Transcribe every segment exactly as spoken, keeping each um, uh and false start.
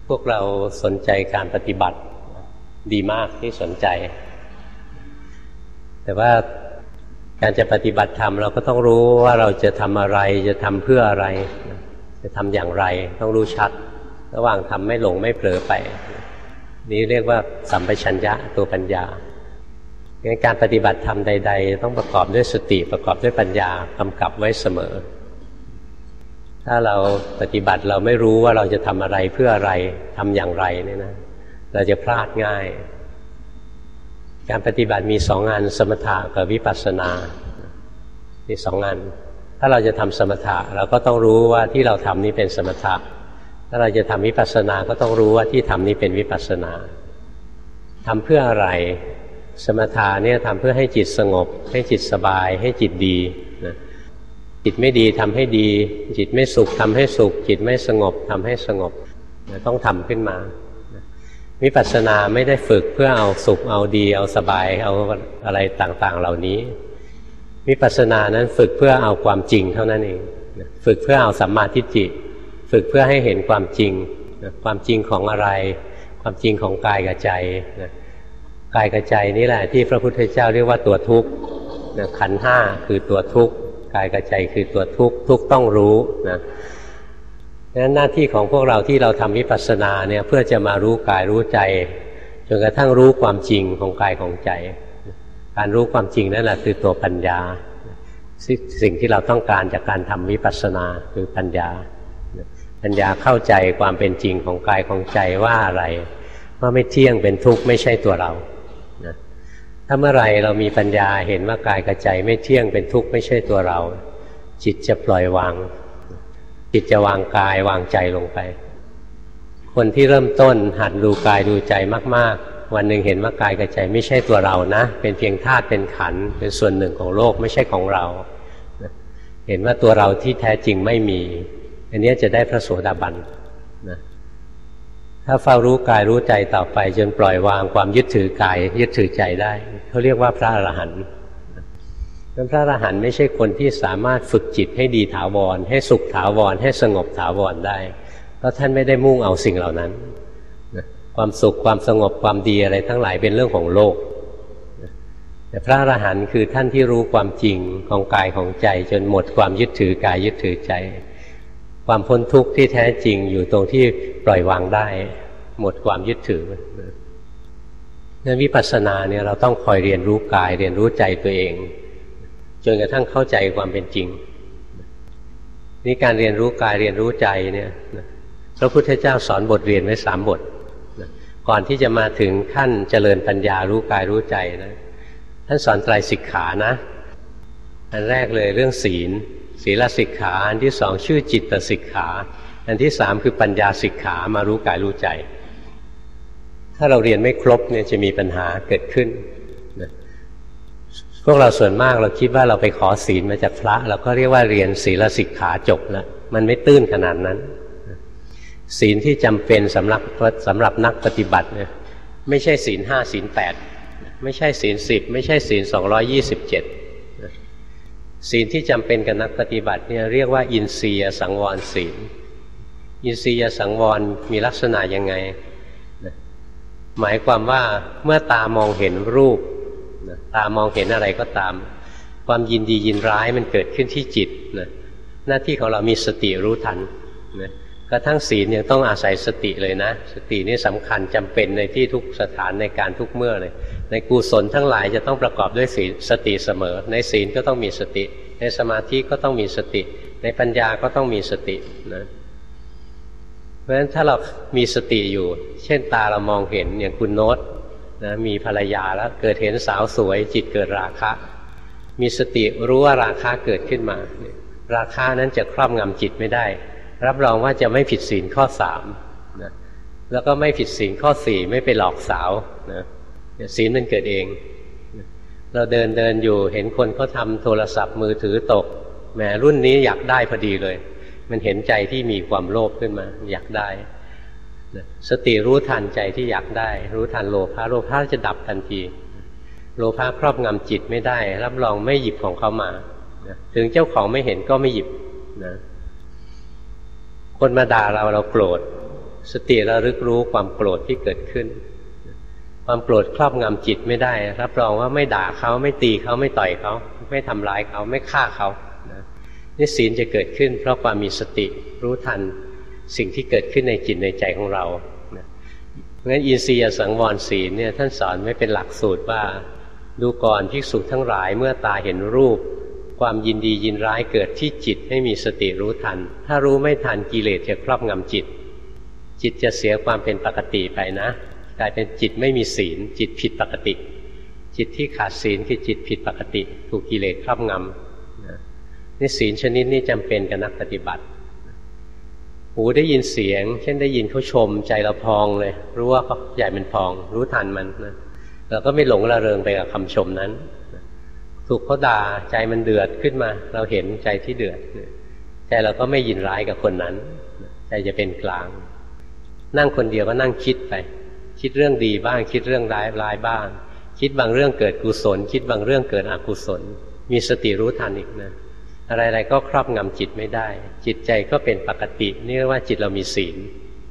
พวกเราสนใจการปฏิบัติดีมากที่สนใจแต่ว่าการจะปฏิบัติธรรมเราก็ต้องรู้ว่าเราจะทำอะไรจะทำเพื่ออะไรจะทำอย่างไรต้องรู้ชัดระหว่างทำไม่หลงไม่เผลอไปนี้เรียกว่าสัมปชัญญะตัวปัญญางั้นการปฏิบัติธรรมใดๆต้องประกอบด้วยสติประกอบด้วยปัญญากำกับไว้เสมอถ้าเราปฏิบัติเราไม่รู้ว่าเราจะทำอะไรเพื่ออะไรทำอย่างไรเนี่ยนะเราจะพลาดง่ายการปฏิบัติมีสองงานสมถะกับวิปัสสนามีสองงานถ้าเราจะทำสมถะเราก็ต้องรู้ว่าที่เราทำนี้เป็นสมถะถ้าเราจะทำวิปัสสนาก็ต้องรู้ว่าที่ทำนี้เป็นวิปัสสนาทำเพื่ออะไรสมถะเนี่ยทำเพื่อให้จิตสงบให้จิตสบายให้จิตดีนะจิตไม่ดีทำให้ดีจิตไม่สุขทำให้สุขจิตไม่สงบทำให้สงบนะต้องทำขึ้นมาวิปัสสนาไม่ได้ฝึกเพื่อเอาสุขเอาดีเอาสบายเอาอะไรต่างๆเหล่านี้วิปัสสนานั้นฝึกเพื่อเอาความจริงเท่านั้นเองฝึกเพื่อเอาสัมมาทิฏฐิฝึกเพื่อให้เห็นความจริงความจริงของอะไรความจริงของกายกับใจกายกับใจนี่แหละที่พระพุทธเจ้าเรียกว่าตัวทุกข์ขันธ์ห้าคือตัวทุกข์กายกับใจคือตัวทุกข์ทุกข์ต้องรู้นะดังนั้นหน้าที่ของพวกเราที่เราทำวิปัสสนาเนี่ยเพื่อจะมารู้กายรู้ใจจนกระทั่งรู้ความจริงของกายของใจการรู้ความจริงนั่นแหละคือตัวปัญญาสิ่งที่เราต้องการจากการทำวิปัสสนาคือปัญญาปัญญาเข้าใจความเป็นจริงของกายของใจว่าอะไรว่าไม่เที่ยงเป็นทุกข์ไม่ใช่ตัวเราถ้าเมื่อไรเรามีปัญญาเห็นว่ากายกับใจไม่เที่ยงเป็นทุกข์ไม่ใช่ตัวเราจิตจะปล่อยวางจิตจะวางกายวางใจลงไปคนที่เริ่มต้นหัดดูกายดูใจมากๆวันหนึ่งเห็นว่ากายกับใจไม่ใช่ตัวเรานะเป็นเพียงธาตุเป็นขันธ์เป็นส่วนหนึ่งของโลกไม่ใช่ของเราเห็นว่าตัวเราที่แท้จริงไม่มีอันนี้จะได้พระโสดาบันนะถ้าเฝ้ารู้กายรู้ใจต่อไปจนปล่อยวางความยึดถือกายยึดถือใจได้เขาเรียกว่าพระอรหันต์พระอรหันต์ไม่ใช่คนที่สามารถฝึกจิตให้ดีถาวรให้สุขถาวรให้สงบถาวรได้เพราะท่านไม่ได้มุ่งเอาสิ่งเหล่านั้นความสุขความสงบความดีอะไรทั้งหลายเป็นเรื่องของโลกแต่พระอรหันต์คือท่านที่รู้ความจริงของกายของใจจนหมดความยึดถือกายยึดถือใจความพ้นทุกข์ที่แท้จริงอยู่ตรงที่ปล่อยวางได้หมดความยึดถือนั้นวิปัสสนาเนี่ยเราต้องคอยเรียนรู้กายเรียนรู้ใจตัวเองจนกระทั่งเข้าใจความเป็นจริงนี่การเรียนรู้กายเรียนรู้ใจเนี่ยพระพุทธเจ้าสอนบทเรียนไว้สามบทก่อนที่จะมาถึงขั้นเจริญปัญญารู้กายรู้ใจนะท่านสอนไตรสิกขานะอันแรกเลยเรื่องศีลศีลสิกขาอันที่สองชื่อจิตสิกขาอันที่สามคือปัญญาสิกขามารู้กายรู้ใจถ้าเราเรียนไม่ครบเนี่ยจะมีปัญหาเกิดขึ้นนะพวกเราส่วนมากเราคิดว่าเราไปขอศีลมาจากพระเราก็เรียกว่าเรียนศีลสิกขาจบแล้วมันไม่ตื้นขนาดนั้นศีลที่จำเป็นสำหรับสำหรับนักปฏิบัติเนี่ยไม่ใช่ศีลห้าศีลแปดไม่ใช่ศีลสิบไม่ใช่ศีลสองร้อยยี่สิบเจ็ดศีลที่จำเป็นกับนักปฏิบัติเนี่ยเรียกว่าอินทรียสังวรศีลอินทรียสังวรมีลักษณะยังไงหมายความว่าเมื่อตามองเห็นรูปตามองเห็นอะไรก็ตามความยินดียินร้ายมันเกิดขึ้นที่จิตนะหน้าที่ของเรามีสติรู้ทันนะกระทั่งศีลยังต้องอาศัยสติเลยนะสตินี่สำคัญจำเป็นในที่ทุกสถานในการทุกเมื่อเลยในกุศลทั้งหลายจะต้องประกอบด้วยศีลสติเสมอในศีลก็ต้องมีสติในสมาธิก็ต้องมีสติในปัญญาก็ต้องมีสตินะเพราะฉะนั้นถ้าเรามีสติอยู่เช่นตาเรามองเห็นอย่างคุณโน้ตนะมีภรรยาแล้วเกิดเห็นสาวสวยจิตเกิดราคะมีสติรู้ว่าราคะเกิดขึ้นมาราคะนั้นจะครอบงำจิตไม่ได้รับรองว่าจะไม่ผิดศีลข้อสามนะแล้วก็ไม่ผิดศีลข้อสี่ไม่ไปหลอกสาวนะศีลมันเกิดเองเราเดินเดินอยู่เห็นคนเขาทำโทรศัพท์มือถือตกแหมรุ่นนี้อยากได้พอดีเลยมันเห็นใจที่มีความโลภขึ้นมาอยากได้สติรู้ทันใจที่อยากได้รู้ทันโลภะโลภะจะดับทันทีโลภะครอบงำจิตไม่ได้รับรองไม่หยิบของเขามาถึงเจ้าของไม่เห็นก็ไม่หยิบนะคนมาด่าเราเราโกรธสติระลึกรู้ความโกรธที่เกิดขึ้นความโกรธครอบงำจิตไม่ได้รับรองว่าไม่ด่าเขาไม่ตีเขาไม่ต่อยเขาไม่ทำร้ายเขาไม่ฆ่าเขานะนี่ศีลจะเกิดขึ้นเพราะความมีสติรู้ทันสิ่งที่เกิดขึ้นในจิตในใจของเรานะเพราะฉะนั้นอินทรียสังวรศีลเนี่ยท่านสอนไว้เป็นหลักสูตรว่าดูก่อนภิกษุทั้งหลายเมื่อตาเห็นรูปความยินดียินร้ายเกิดที่จิตให้มีสติรู้ทันถ้ารู้ไม่ทันกิเลสจะครอบงำจิตจิตจะเสียความเป็นปกติไปนะกลายเป็นจิตไม่มีศีลจิตผิดปกติจิตที่ขาดศีลคือจิตผิดปกติถูกกิเลสครอบงำนี่ศีลชนิดนี้จำเป็นกับนักปฏิบัติหูได้ยินเสียงเช่นได้ยินเขาชมใจเราพองเลยรู้ว่าเขาใหญ่เป็นพองรู้ทันมันนะเราก็ไม่หลงระเริงไปกับคำชมนั้นถูกเขาด่าใจมันเดือดขึ้นมาเราเห็นใจที่เดือดใจเราก็ไม่ยินร้ายกับคนนั้นใจจะเป็นกลางนั่งคนเดียวก็นั่งคิดไปคิดเรื่องดีบ้างคิดเรื่องร้ายร้ายบ้างคิดบางเรื่องเกิดกุศลคิดบางเรื่องเกิดอกุศลมีสติรู้ทันอีกนะอะไรๆก็ครอบงำจิตไม่ได้จิตใจก็เป็นปกตินี่เรียกว่าจิตเรามีศีล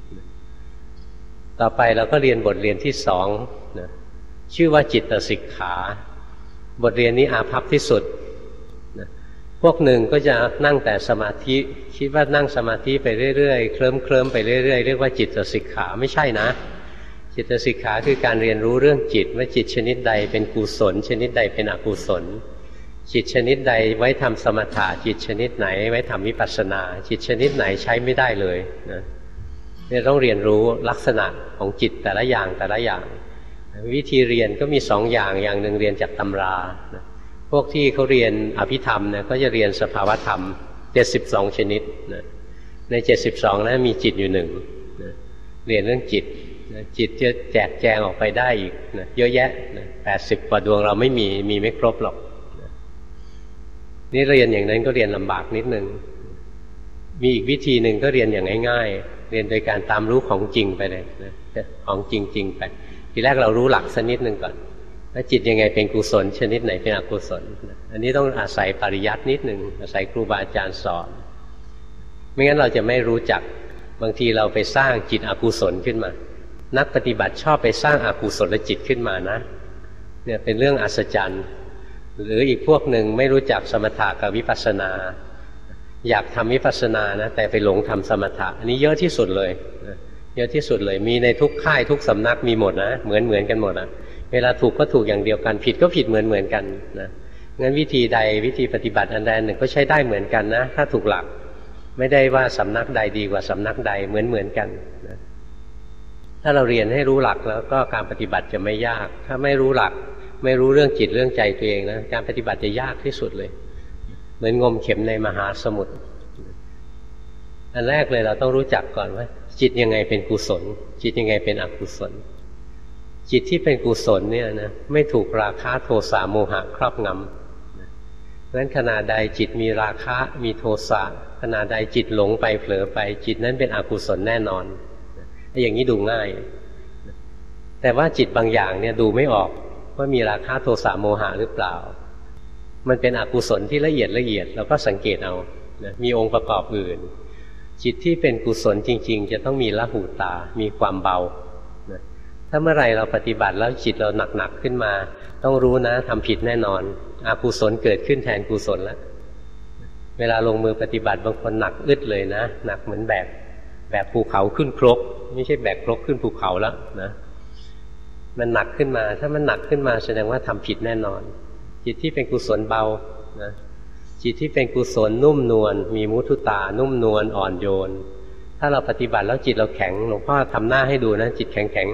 ต่อไปเราก็เรียนบทเรียนที่สองนะชื่อว่าจิตสิกขาบทเรียนนี้อาภัพที่สุดนะพวกหนึ่งก็จะนั่งแต่สมาธิคิดว่านั่งสมาธิไปเรื่อยๆเคลิ้มเคลิ้มไปเรื่อยๆเรียกว่าจิตสิกขาไม่ใช่นะจิตสิกขาคือการเรียนรู้เรื่องจิตว่าจิตชนิดใดเป็นกุศลชนิดใดเป็นอกุศลจิตชนิดใดไว้ทำสมถะจิตชนิดไหนไว้ทำวิปัสสนาจิตชนิดไหนใช้ไม่ได้เลยนะเนี่ยต้องเรียนรู้ลักษณะของจิตแต่ละอย่างแต่ละอย่างวิธีเรียนก็มีสองอย่างอย่างหนึ่งเรียนจากตำรานะพวกที่เขาเรียนอภิธรรมเนี่ยก็จะเรียนสภาวธรรมเจ็ดสิบสองชนิดนะในเจ็ดสิบสองนั้นมีจิตอยู่หนึ่งนะเรียนเรื่องจิตนะจิตจะแจกแจงออกไปได้อีกนะเยอะแยะนะแปดสิบกว่าดวงเราไม่มีมีไม่ครบหรอกนะนี่เรียนอย่างนั้นก็เรียนลำบากนิดนึงมีอีกวิธีหนึ่งก็เรียนอย่างง่ายๆเรียนโดยการตามรู้ของจริงไปเลยนะของจริงๆไปทีแรกเรารู้หลักสักนิดหนึ่งก่อนว่าจิตยังไงเป็นกุศลชนิดไหนเป็นอกุศลอันนี้ต้องอาศัยปริยัตินิดหนึ่งอาศัยครูบาอาจารย์สอนไม่งั้นเราจะไม่รู้จักบางทีเราไปสร้างจิตอกุศลขึ้นมานักปฏิบัติชอบไปสร้างอกุศลจิตขึ้นมานะเนี่ยเป็นเรื่องอัศจรรย์หรืออีกพวกหนึ่งไม่รู้จักสมถะกับวิปัสสนาอยากทำวิปัสสนานะแต่ไปหลงทำสมถะอันนี้เยอะที่สุดเลยเยอะที่สุดเลยมีในทุกค่ายทุกสำนักมีหมดนะเหมือนเหมือนกันหมดนะเวลาถูกก็ถูกอย่างเดียวกันผิดก็ผิดเหมือนเหมือนกันนะงั้นวิธีใดวิธีปฏิบัติอันใดหนึ่งก็ใช้ได้เหมือนกันนะถ้าถูกหลักไม่ได้ว่าสำนักใดดีกว่าสำนักใดเหมือนเหมือนกันนะถ้าเราเรียนให้รู้หลักแล้วก็การปฏิบัติจะไม่ยากถ้าไม่รู้หลักไม่รู้เรื่องจิตเรื่องใจตัวเองนะการปฏิบัติจะยากที่สุดเลยเหมือนงมเข็มในมหาสมุทรอันแรกเลยเราต้องรู้จักก่อนว่าจิตยังไงเป็นกุศลจิตยังไงเป็นอกุศลจิตที่เป็นกุศลเนี่ยนะไม่ถูกราคะโทสะโมหะครอบงำเพราะฉะนั้นขณะใดจิตมีราคะมีโทสะขณะใดจิตหลงไปเผลอไปจิตนั้นเป็นอกุศลแน่นอนอย่างนี้ดูง่ายแต่ว่าจิตบางอย่างเนี่ยดูไม่ออกว่ามีราคะโทสะโมหะหรือเปล่ามันเป็นอกุศลที่ละเอียดละเอียดเราก็สังเกตเอานะมีองค์ประกอบอื่นจิตที่เป็นกุศลจริงๆจะต้องมีละหูตามีความเบานะถ้าเมื่อไหร่เราปฏิบัติแล้วจิตเราหนักๆขึ้นมาต้องรู้นะทำผิดแน่นอนอกุศลเกิดขึ้นแทนกุศลแล้วเวลาลงมือปฏิบัติบางคนหนักอึดเลยนะหนักเหมือนแบกแบกภูเขาขึ้นครกไม่ใช่แบกครกขึ้นภูเขาแล้วนะมันหนักขึ้นมาถ้ามันหนักขึ้นมาแสดงว่าทำผิดแน่นอนจิตที่เป็นกุศลเบานะจิตที่เป็นกุศลนุ่มนวลมีมุทุตานุ่มนวลอ่อนโยนถ้าเราปฏิบัติแล้วจิตเราแข็งหลวงพ่อทำหน้าให้ดูนะจิตแข็งแข็ง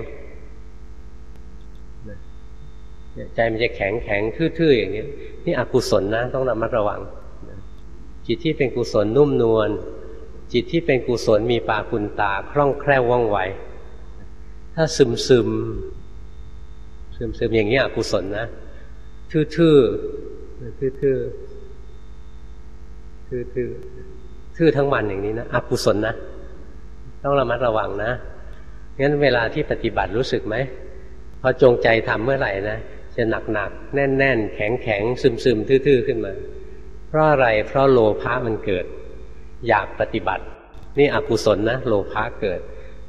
ใจมันจะแข็งแข็งทื่อๆอย่างนี้นี่อกุศลนะต้องระมัดระวังจิตที่เป็นกุศลนุ่มนวลจิตที่เป็นกุศลมีปาคุณตาคล่องแคล่วว่องไวถ้าซึมซึมซึมซึมอย่างนี้อกุศลนะทื่อทื่อทื่อทื่อทื่อทื่อทื่อทั้งวันอย่างนี้นะอกุศลนะต้องระมัดระวังนะงั้นเวลาที่ปฏิบัติรู้สึกไหมพอจงใจทำเมื่อไหร่นะจะหนักหนักแน่นแน่นแข็งแข็งซึมซึมทื่อทื่อขึ้นมาเพราะอะไรเพราะโลภะมันเกิดอยากปฏิบัตินี่อกุศลนะโลภะเกิด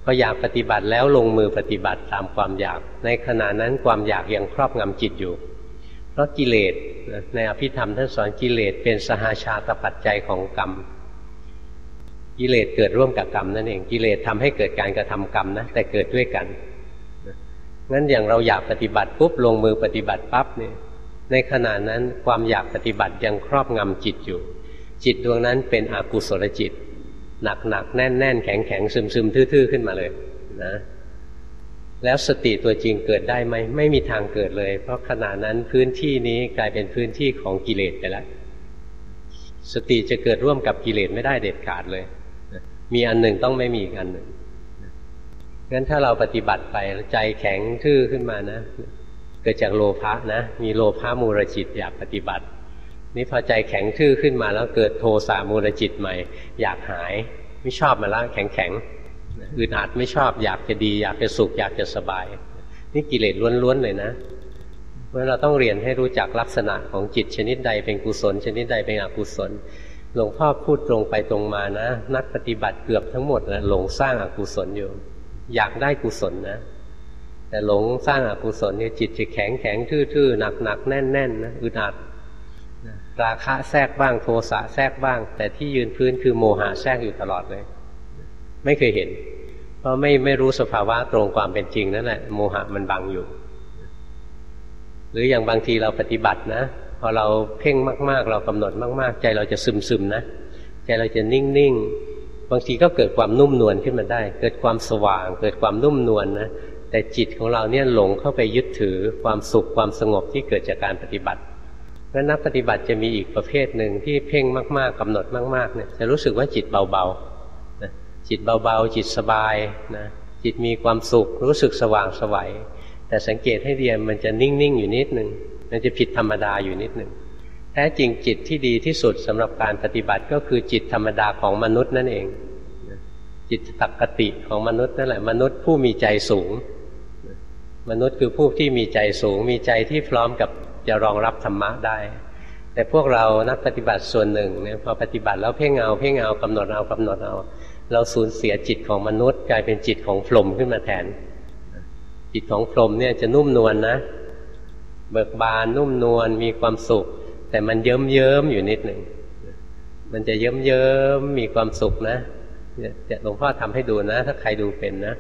พออยากปฏิบัติแล้วลงมือปฏิบัติตามความอยากในขณะนั้นความอยากยังครอบงำจิตอยู่เพราะกิเลสในอภิธรรมท่านสอนกิเลสเป็นสหชาตปัจจัยของกรรมกิเลสเกิดร่วมกับกรรมนั่นเองกิเลสทำให้เกิดการกระทำกรรมนะแต่เกิดด้วยกันงั้นอย่างเราอยากปฏิบัติปุ๊บลงมือปฏิบัติปั๊บเนี่ยในขณะนั้นความอยากปฏิบัติยังครอบงำจิตอยู่จิตดวงนั้นเป็นอกุศลจิตหนักหนักแน่นแน่นแข็งแข็งซึมซึมทื่อๆขึ้นมาเลยนะแล้วสติตัวจริงเกิดได้ไหมไม่มีทางเกิดเลยเพราะขณะนั้นพื้นที่นี้กลายเป็นพื้นที่ของกิเลสไปแล้วสติจะเกิดร่วมกับกิเลสไม่ได้เด็ดขาดเลยมีอันหนึ่งต้องไม่มีอีกอันหนึ่งงั้นถ้าเราปฏิบัติไปใจแข็งทื่อขึ้นมานะเกิดจากโลภะนะมีโลภะมูลจิตอยากปฏิบัตินี่พอใจแข็งทื่อขึ้นมาแล้วเกิดโทสะมูลจิตใหม่อยากหายไม่ชอบมาแล้วแข็งแข็งอึดอัดไม่ชอบอยากจะดีอยากจะสุขอยากจะสบายนี่กิเลสล้วนๆเลยนะเพราะเราต้องเรียนให้รู้จักลักษณะของจิตชนิดใดเป็นกุศลชนิดใดเป็นอกุศลหลวงพ่อพูดตรงไปตรงมานะนักปฏิบัติเกือบทั้งหมดนะหลงสร้างอกุศลอยู่อยากได้กุศลนะแต่หลงสร้างอกุศลเนี่ยจิตจะแข็งแข็งทื่อๆหนักๆแน่นๆนะอึดอัดราคะแทรกบ้างโทสะแทรกบ้างแต่ที่ยืนพื้นคือโมหะแทรกอยู่ตลอดเลยไม่เคยเห็นเพราะไม่ไม่รู้สภาวะตรงความเป็นจริงนั่นแหละโมหะมันบังอยู่หรืออย่างบางทีเราปฏิบัตินะพอเราเพ่งมากๆเรากำหนดมากๆใจเราจะซึมๆนะใจเราจะนิ่งๆบางทีก็เกิดความนุ่มนวลขึ้นมาได้เกิดความสว่างเกิดความนุ่มนวล นะแต่จิตของเราเนี่ยหลงเข้าไปยึดถือความสุขความสงบที่เกิดจากการปฏิบัติแล้วนักปฏิบัติจะมีอีกประเภทหนึ่งที่เพ่งมากๆกำหนดมากๆเนี่ยจะรู้สึกว่าจิตเบาๆนะจิตเบาๆจิตสบายนะจิตมีความสุขรู้สึกสว่างไสวแต่สังเกตให้ดีมันจะนิ่งๆอยู่นิดนึงมันจะผิดธรรมดาอยู่นิดนึงแท้จริงจิตที่ดีที่สุดสำหรับการปฏิบัติก็คือจิตธรรมดาของมนุษย์นั่นเองจิตปกติของมนุษย์นั่นแหละมนุษย์ผู้มีใจสูงมนุษย์คือผู้ที่มีใจสูงมีใจที่พร้อมกับจะรองรับธรรมะได้แต่พวกเรานักปฏิบัติส่วนหนึ่งเนี่ยพอปฏิบัติแล้วเพ่งเอาเพ่งเอากำหนดเอากำหนดเอาเราสูญเสียจิตของมนุษย์กลายเป็นจิตของพรหมขึ้นมาแทนจิตของพรหมเนี่ยจะนุ่มนวล นะเบิกบานนุ่มนวลมีความสุขแต่มันเยิ้มเยิ้มอยู่นิดหนึ่งมันจะเยิ้มเยิ้มมีความสุขนะเนี่ยหลวงพ่อทำให้ดูนะถ้าใครดูเป็นนะ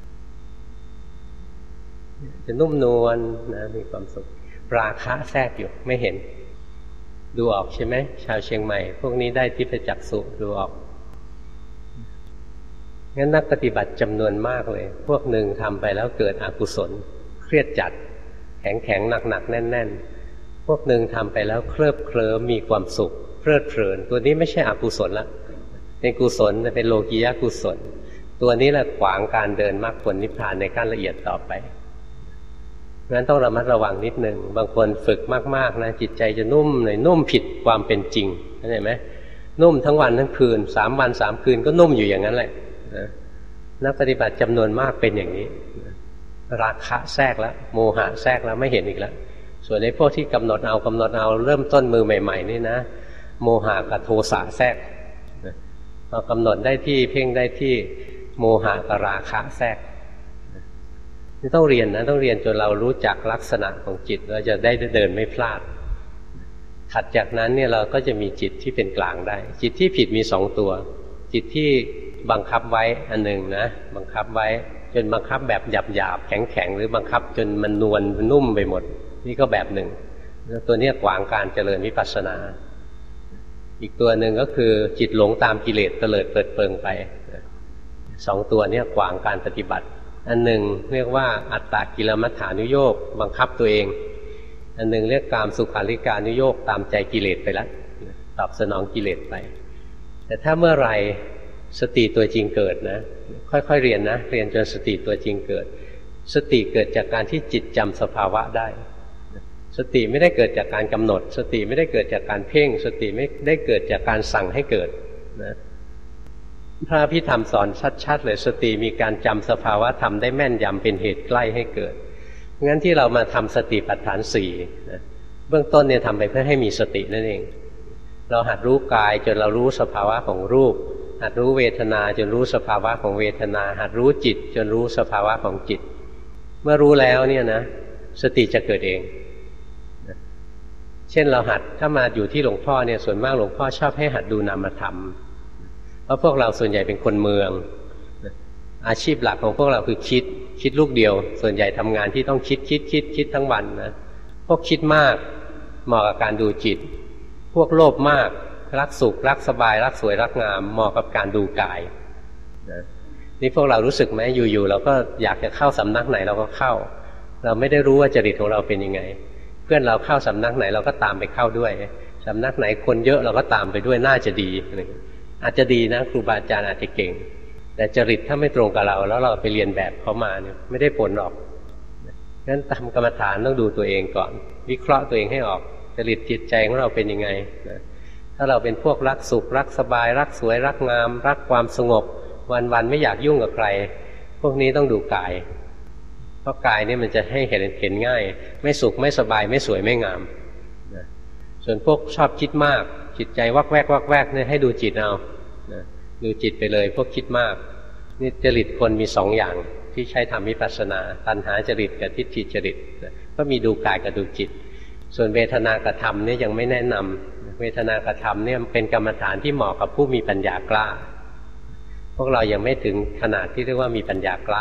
จะนุ่มนวล นะมีความสุขราคะแทรกอยู่ไม่เห็นดูออกใช่ไหมชาวเชียงใหม่พวกนี้ได้ทิพจักษุดูออกงั้นนักปฏิบัติจำนวนมากเลยพวกหนึ่งทำไปแล้วเกิดอกุศลเครียดจัดแข็งแข็งหนักหนักแน่นแน่นพวกหนึ่งทำไปแล้วเคลิบเคลิ้มมีความสุขเพลิดเพลินตัวนี้ไม่ใช่อกุศลละเป็นกุศลแต่เป็นโลกียะกุศลตัวนี้แหละขวางการเดินมรรคผลนิพพานในขั้นละเอียดต่อไปงั้นต้องระมัดระวังนิดหนึ่งบางคนฝึกมากๆนะจิตใจจะนุ่มเลยนุ่มผิดความเป็นจริงเข้าใจไหมนุ่มทั้งวันทั้งคืนสามวันสามคืนก็นุ่มอยู่อย่างนั้นแหละนักปฏิบัติจำนวนมากเป็นอย่างนี้ราคะแทรกแล้วโมหะแทรกแล้วไม่เห็นอีกแล้วส่วนในพวกที่กำหนดเอากำหนดเอาเริ่มต้นมือใหม่ๆนี่นะโมหะกับโทสะแทรกพอกำหนดได้ที่เพ่งได้ที่โมหะกับราคะแทรกนี่ต้องเรียนนะต้องเรียนจนเรารู้จักลักษณะของจิตเราจะได้เดินไม่พลาดถัดจากนั้นเนี่ยเราก็จะมีจิตที่เป็นกลางได้จิตที่ผิดมีสองตัวจิตที่บังคับไว้อันหนึ่งนะบังคับไว้จนบังคับแบบหยาบๆแข็งๆหรือบังคับจนมันนวลนุ่มไปหมดนี่ก็แบบหนึ่งแล้วตัวนี้ขวางการเจริญวิปัสสนาอีกตัวหนึ่งก็คือจิตหลงตามกิเลสเตลิดเปิดเปิงไปสองตัวนี้ขวางการปฏิบัติอันหนึ่งเรียกว่าอัตตกิลมัฏฐานุโยคบังคับตัวเองอันหนึ่งเรียกกามสุขาริกานุโยคตามใจกิเลสไปแล้วตอบสนองกิเลสไปแต่ถ้าเมื่อไหร่สติตัวจริงเกิดนะค่อยๆเรียนนะเรียนจนสติตัวจริงเกิดสติเกิดจากการที่จิตจำสภาวะได้สติไม่ได้เกิดจากการกำหนดสติไม่ได้เกิดจากการเพ่งสติไม่ได้เกิดจากการสั่งให้เกิดนะพระอภิธรรมสอนชัดๆเลยสติมีการจำสภาวะธรรมได้แม่นยำเป็นเหตุใกล้ให้เกิดงั้นที่เรามาทำสติปัฏฐานสี่นะเบื้องต้นเนี่ยทำไปเพื่อให้มีสตินั่นเองเราหัดรู้กายจนเรารู้สภาวะของรูปหัดรู้เวทนาจนรู้สภาวะของเวทนาหัดรู้จิตจนรู้สภาวะของจิตเมื่อรู้แล้วเนี่ยนะสติจะเกิดเองเช่นเราหัดถ้ามาอยู่ที่หลวงพ่อเนี่ยส่วนมากหลวงพ่อชอบให้หัดดูนามธรรมเพราะพวกเราส่วนใหญ่เป็นคนเมืองอาชีพหลักของพวกเราคือคิดคิดลูกเดียวส่วนใหญ่ทำงานที่ต้องคิดคิดคิดคิดทั้งวันนะพวกคิดมากเหมาะกับการดูจิตพวกโลภมากรักสุขรักสบายรักสวยรักงามเหมาะกับการดูกายนะนี่พวกเรารู้สึกไหมอยู่ๆเราก็อยากจะเข้าสำนักไหนเราก็เข้าเราไม่ได้รู้ว่าจริตของเราเป็นยังไงเพื่อนเราเข้าสำนักไหนเราก็ตามไปเข้าด้วยสำนักไหนคนเยอะเราก็ตามไปด้วยน่าจะดีอาจจะดีนะครูบาอาจารย์อาจจะเก่งแต่จริตถ้าไม่ตรงกับเราแล้วเราไปเรียนแบบเขามาเนี่ยไม่ได้ผลหรอกงั้นทำกรรมฐานต้องดูตัวเองก่อนวิเคราะห์ตัวเองให้ออกจริตจิตใจของเราเป็นยังไงนะถ้าเราเป็นพวกรักสุขรักสบายรักสวยรักงามรักความสงบวันๆไม่อยากยุ่งกับใครพวกนี้ต้องดูกายเพราะกายนี่มันจะให้เห็นเห็นง่ายไม่สุขไม่สบายไม่สวยไม่งามนะส่วนพวกชอบคิดมากจิตใจวักแวกวักแวกเนี่ยให้ดูจิตเอานะดูจิตไปเลยพวกคิดมากนี่จริตคนมีสองอย่างที่ใช้ทำวิปัสสนาตัณหาจริตกับทิฏฐิจริตนะก็มีดูกายกับดูจิตส่วนเวทนากระทำเนี่ยยังไม่แนะนำเวทนากระทำเนี่ยเป็นกรรมฐานที่เหมาะกับผู้มีปัญญากล้าพวกเรายังไม่ถึงขนาดที่เรียกว่ามีปัญญากล้า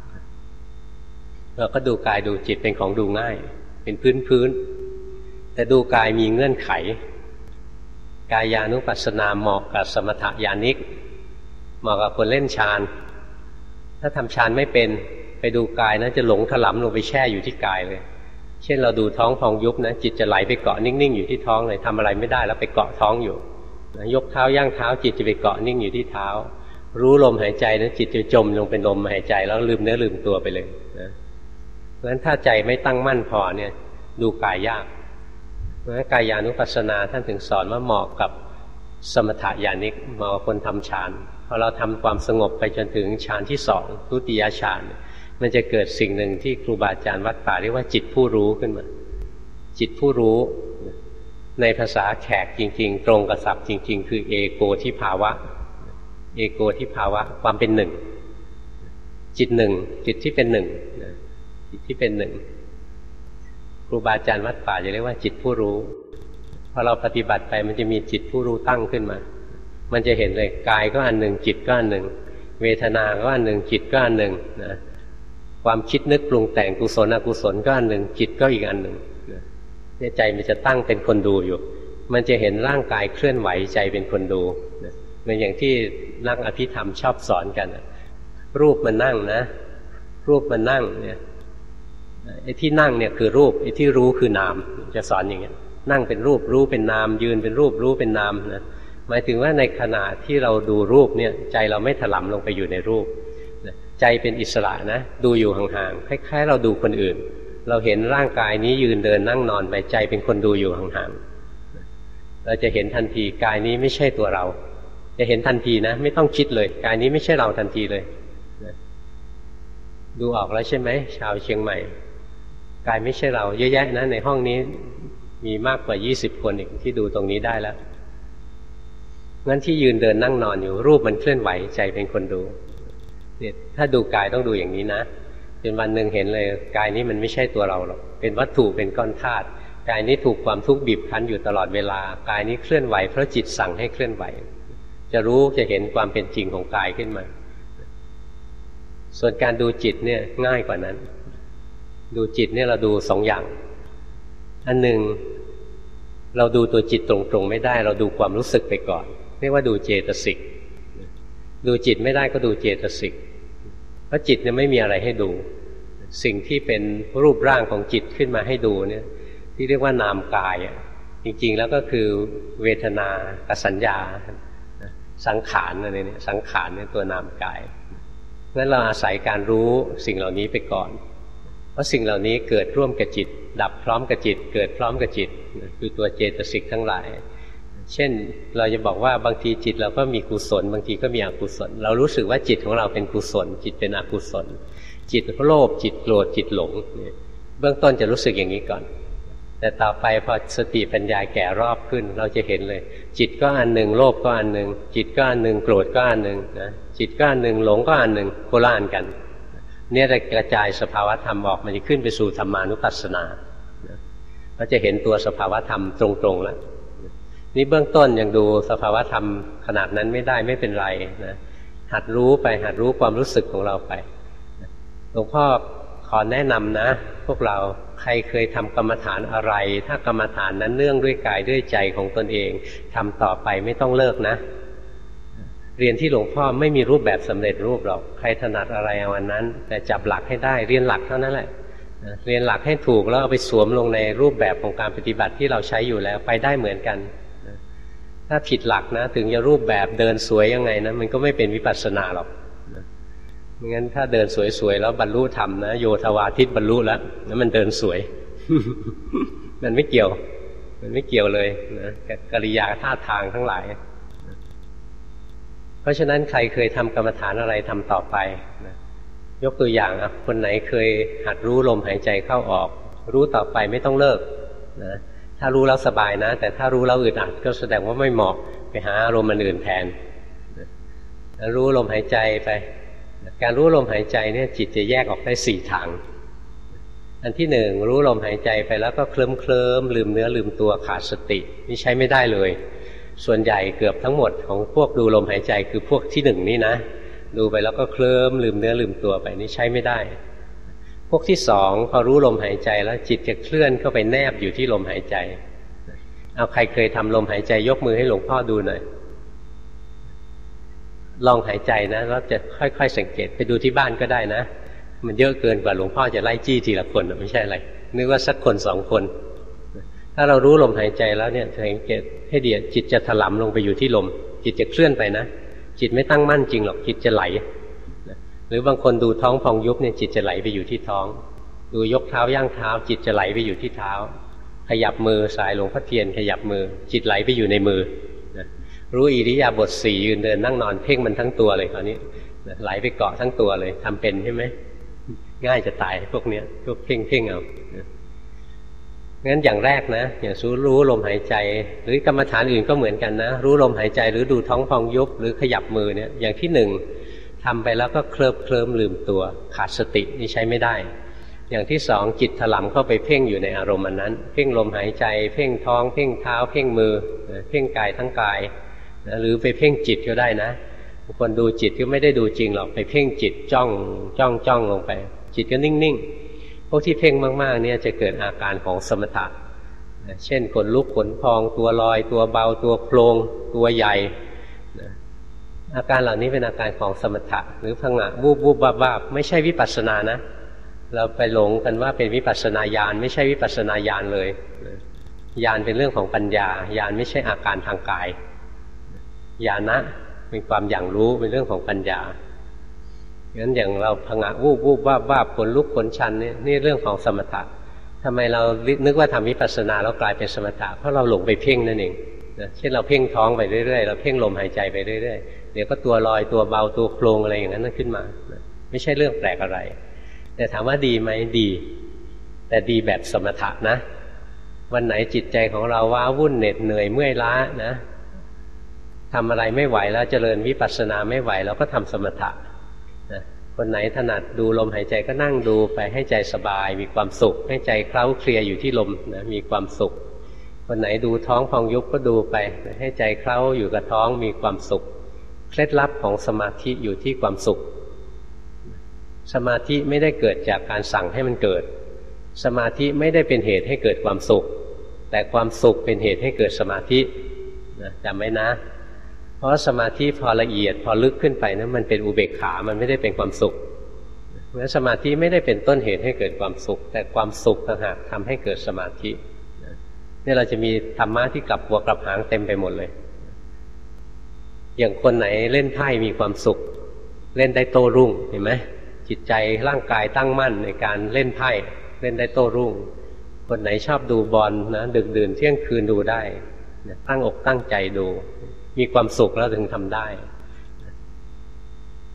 เราก็ดูกายดูจิตเป็นของดูง่ายเป็นพื้นพื้นแต่ดูกายมีเงื่อนไขกายานุปัสสนาเหมาะกับสมถญาณิกเหมาะกับคนเล่นฌานถ้าทำฌานไม่เป็นไปดูกายนะจะหลงถลำลงไปแช่อยู่ที่กายเลยเช่นเราดูท้องพองยุบนะจิตจะไหลไปเกาะนิ่งๆอยู่ที่ท้องเลยทำอะไรไม่ได้แล้วไปเกาะท้องอยู่นะยกเท้าย่างเท้าจิตจะไปเกาะนิ่งอยู่ที่เท้ารู้ลมหายใจนะจิตจะจมลงเป็นลมหายใจแล้วลืมเนื้อลืมตัวไปเลยนะเพราะฉะนั้นถ้าใจไม่ตั้งมั่นพอเนี่ยดูกายยากเพราะฉะนั้นกายานุปัสสนาท่านถึงสอนว่าเหมาะกับสมถญาณิกเหมาะกับคนทำฌานพอเราทำความสงบไปจนถึงฌานที่สองทุติยฌานมันจะเกิดสิ่งหนึ่งที่ครูบาอาจารย์วัดป่าเรียกว่าจิตผู้รู้ขึ้นมาจิตผู้รู้ในภาษาแขกจริงๆตรงกับศัพท์จริงๆคือเอโกทิภาวะเอโกทิภาวะความเป็นหนึ่งจิตหนึ่งจิตที่เป็นหนึ่งจิตที่เป็นหนึ่งครูบาอาจารย์วัดป่าจะเรียกว่าจิตผู้รู้พอเราปฏิบัติไปมันจะมีจิตผู้รู้ตั้งขึ้นมามันจะเห็นเลยกายก็อันหนึ่งจิตก็อันหนึ่งเวทนาก็อันหนึ่งจิตก็อันหนึ่งนะความคิดนึกปรุงแต่งกุศลอกุศลก็อันหนึ่งจิตก็อีกอันหนึ่งเนี่ยใจมันจะตั้งเป็นคนดูอยู่มันจะเห็นร่างกายเคลื่อนไหวใจเป็นคนดูเหมือนอย่างที่นักอภิธรรมชอบสอนกันรูปมันนั่งนะรูปมันนั่งเนี่ยไอ้ที่นั่งเนี่ยคือรูปไอ้ที่รู้คือนามจะสอนอย่างเงี้ยนั่งเป็นรูปรู้เป็นนามยืนเป็นรูปรู้เป็นนามนะหมายถึงว่าในขณะที่เราดูรูปเนี่ยใจเราไม่ถลำลงไปอยู่ในรูปใจเป็นอิสระนะดูอยู่ห่างๆคล้ายๆเราดูคนอื่นเราเห็นร่างกายนี้ยืนเดินนั่งนอนไปใจเป็นคนดูอยู่ห่างๆเราจะเห็นทันทีกายนี้ไม่ใช่ตัวเราจะเห็นทันทีนะไม่ต้องคิดเลยกายนี้ไม่ใช่เราทันทีเลยดูออกแล้วใช่ไหมชาวเชียงใหม่กายไม่ใช่เราเยอะแยะนะในห้องนี้มีมากกว่ายี่สิบคนอีกที่ดูตรงนี้ได้แล้วงั้นที่ยืนเดินนั่งนอนอยู่รูปมันเคลื่อนไหวใจเป็นคนดูเนี่ยถ้าดูกายต้องดูอย่างนี้นะเป็นวันหนึ่งเห็นเลยกายนี้มันไม่ใช่ตัวเราหรอกเป็นวัตถุเป็นก้อนธาตุกายนี้ถูกความทุกข์บีบคั้นอยู่ตลอดเวลากายนี้เคลื่อนไหวเพราะจิตสั่งให้เคลื่อนไหวจะรู้จะเห็นความเป็นจริงของกายขึ้นมาส่วนการดูจิตเนี่ยง่ายกว่านั้นดูจิตเนี่ยเราดูสองอย่างอันหนึ่งเราดูตัวจิตตรงๆไม่ได้เราดูความรู้สึกไปก่อนเรียกว่าดูเจตสิกดูจิตไม่ได้ก็ดูเจตสิกเพราะจิตเนี่ยไม่มีอะไรให้ดูสิ่งที่เป็นรูปร่างของจิตขึ้นมาให้ดูเนี่ยที่เรียกว่านามกายจริงๆแล้วก็คือเวทนากับสัญญาสังขารอะไรเนี่ยสังขารเนี่ยตัวนามกายงั้นเราอาศัยการรู้สิ่งเหล่านี้ไปก่อนเพราะสิ่งเหล่านี้เกิดร่วมกับจิตดับพร้อมกับจิตเกิดพร้อมกับจิตคือตัวเจตสิกทั้งหลายเช่นเราจะบอกว่าบางทีจิตเราก็มีกุศลบางทีก็มีอกุศลเรารู้สึกว่าจิตของเราเป็นกุศลจิตเป็นอกุศลจิตโลภจิตโกรธจิตหลงเบื้องต้นจะรู้สึกอย่างนี้ก่อนแต่ต่อไปพอสติปัญญาแก่รอบขึ้นเราจะเห็นเลยจิตก็อันหนึ่งโลภก็อันหนึ่งจิตก็อันหนึ่งโกรธก็อันหนึ่งนะจิตก็อันหนึ่งหลงก็อันหนึ่งโคละอันกันเนี่ยจะกระจายสภาวธรรมออกมันจะขึ้นไปสู่ธรรมานุปัสสนาเราจะเห็นตัวสภาวธรรมตรงๆแล้วนี่เบื้องต้นยังดูสภาวธรรมขนาดนั้นไม่ได้ไม่เป็นไรนะหัดรู้ไปหัดรู้ความรู้สึกของเราไปหลวงพ่อขอแนะนำนะพวกเราใครเคยทำกรรมฐานอะไรถ้ากรรมฐานนั้นเนื่องด้วยกายด้วยใจของตนเองทำต่อไปไม่ต้องเลิกนะเรียนที่หลวงพ่อไม่มีรูปแบบสำเร็จรูปหรอกใครถนัดอะไรเอาอันนั้นแต่จับหลักให้ได้เรียนหลักเท่านั้นแหละเรียนหลักให้ถูกแล้วเอาไปสวมลงในรูปแบบของการปฏิบัติที่เราใช้อยู่แล้วไปได้เหมือนกันถ้าผิดหลักนะถึงจะรูปแบบเดินสวยยังไงนะมันก็ไม่เป็นวิปัสสนาหรอกไม่งั้นถ้าเดินสวยๆแล้วบรรลุธรรมนะโยธวาทิตบรรลุแล้วแล้วมันเดินสวย มันไม่เกี่ยวมันไม่เกี่ยวเลยนะกิริยาท่าทางทั้งหลายเพราะฉะนั้นใครเคยทำกรรมฐานอะไรทำต่อไปนะยกตัวอย่างอ่ะคนไหนเคยหัดรู้ลมหายใจเข้าออกรู้ต่อไปไม่ต้องเลิกนะถ้ารู้แล้วสบายนะแต่ถ้ารู้แล้วอึดอัดก็แสดงว่าไม่เหมาะไปหาอารมณ์อื่นแทนนะรู้ลมหายใจไปการรู้ลมหายใจเนี่ยจิตจะแยกออกได้สี่ทางอันที่หนึ่งรู้ลมหายใจไปแล้วก็เคลิ้มเคลิ้มลืมเนื้อลืมตัวขาดสตินี่ใช้ไม่ได้เลยส่วนใหญ่เกือบทั้งหมดของพวกดูลมหายใจคือพวกที่หนึ่งนี่นะดูไปแล้วก็เคลิ้มลืมเนื้อลืมตัวไปนี่ใช้ไม่ได้พวกที่สองพอรู้ลมหายใจแล้วจิตจะเคลื่อนเข้าไปแนบอยู่ที่ลมหายใจเอาใครเคยทำลมหายใจยกมือให้หลวงพ่อดูหน่อยลองหายใจนะแล้วจะค่อยๆสังเกตไปดูที่บ้านก็ได้นะมันเยอะเกินกว่าหลวงพ่อจะไล่จี้ทีละคนไม่ใช่อะไรนึกว่าสักคนสองคนถ้าเรารู้ลมหายใจแล้วเนี่ยสังเกตให้ดีจิตจะถลำลงไปอยู่ที่ลมจิตจะเคลื่อนไปนะจิตไม่ตั้งมั่นจริงหรอกจิตจะไหลหรือบางคนดูท้องพองยุบเนี่ยจิตจะไหลไปอยู่ที่ท้องดูยกเท้าย่างเท้าจิตจะไหลไปอยู่ที่เท้าขยับมือสายหลวงพ่อเทียนขยับมือจิตไหลไปอยู่ในมือรู้อิริยาบถสี่ยืนเดินนั่งนอนเพ่งมันทั้งตัวเลยคราวนี้ไหลไปเกาะทั้งตัวเลยทำเป็นใช่ไหมง่ายจะตายพวกเนี้ยพวกเพ่งเพ่งเอางั้นอย่างแรกนะอย่างสู้รู้ลมหายใจหรือกรรมฐานอื่นก็เหมือนกันนะรู้ลมหายใจหรือดูท้องพองยุบหรือขยับมือเนี่ยอย่างที่หนึ่งทำไปแล้วก็เคลิบเคลิ้มลืมตัวขาดสตินี่ใช้ไม่ได้อย่างที่สองจิตถลำเข้าไปเพ่งอยู่ในอารมณ์อันนั้นเพ่งลมหายใจเพ่งท้องเพ่งเท้าเพ่งมือเพ่งกายทั้งกายหรือไปเพ่งจิตก็ได้นะบางคนดูจิตก็ไม่ได้ดูจริงหรอกไปเพ่งจิตจ้องจ้องจ้องลงไปจิตก็นิ่งๆพวกที่เพ่งมากๆเนี่ยจะเกิดอาการของสมถะเช่นขนลุกขนพองตัวลอยตัวเบาตัวโครงตัวใหญ่อาการเหล่านี้เป็นอาการของสมถะหรือผงะวูบวูบบ้าบ้าไม่ใช่วิปัสสนานะเราไปหลงกันว่าเป็นวิปัสสนาญาณไม่ใช่วิปัสสนาญาณเลยญาณเป็นเรื่องของปัญญาญาณไม่ใช่อาการทางกายญาณะเป็นความอย่างรู้เป็นเรื่องของปัญญางั้นอย่างเราผงะวูบวูบบ้าบ้าขนลุกขนชันนี่นี่เรื่องของสมถะทำไมเรานึกว่าทำวิปัสสนาแล้วกลายเป็นสมถะเพราะเราหลงไปเพ่งนั่นเองนะเช่นเราเพ่งท้องไปเรื่อยๆเราเพ่งลมหายใจไปเรื่อยๆเดี๋ยวก็ตัวลอยตัวเบาตัวโครงอะไรอย่างนั้นขึ้นมาไม่ใช่เรื่องแปลกอะไรแต่ถามว่าดีไหมดีแต่ดีแบบสมถะนะวันไหนจิตใจของเราว้าวุ่นเหน็ดเหนื่อยเมื่อยล้านะทำอะไรไม่ไหวแล้วเจริญวิปัสสนาไม่ไหวเราก็ทำสมถะนะคนไหนถนัดดูลมหายใจก็นั่งดูไปให้ใจสบายมีความสุขให้ใจเคล้าเคลียอยู่ที่ลมนะมีความสุขคนไหนดูท้องพองยุบก็ดูไปให้ใจเคล้าอยู่กับท้องมีความสุขเคล็ดลับของสมาธิอยู่ที่ความสุขสมาธิไม่ได้เกิดจากการสั่งให้มันเกิดสมาธิไม่ได้เป็นเหตุให้เกิดความสุขแต่ความสุขเป็นเหตุให้เกิดสมาธินะจำไว้นะเพราะสมาธิพอละเอียดพอลึกขึ้นไปนะมันเป็นอุเบกขามันไม่ได้เป็นความสุขเพราะสมาธิไม่ได้เป็นต้นเหตุให้เกิดความสุขแต่ความสุขต่างหากทำให้เกิดสมาธินี่เราจะมีธรรมะที่กลับหัวกลับหางเต็มไปหมดเลยอย่างคนไหนเล่นไพ่มีความสุขเล่นได้โต้รุ่งเห็นไหมจิตใจร่างกายตั้งมั่นในการเล่นไพ่เล่นได้โต้รุ่งคนไหนชอบดูบอลนะดึกดื่นเที่ยงคืนดูได้ตั้งอกตั้งใจดูมีความสุขแล้วถึงทำได้เพ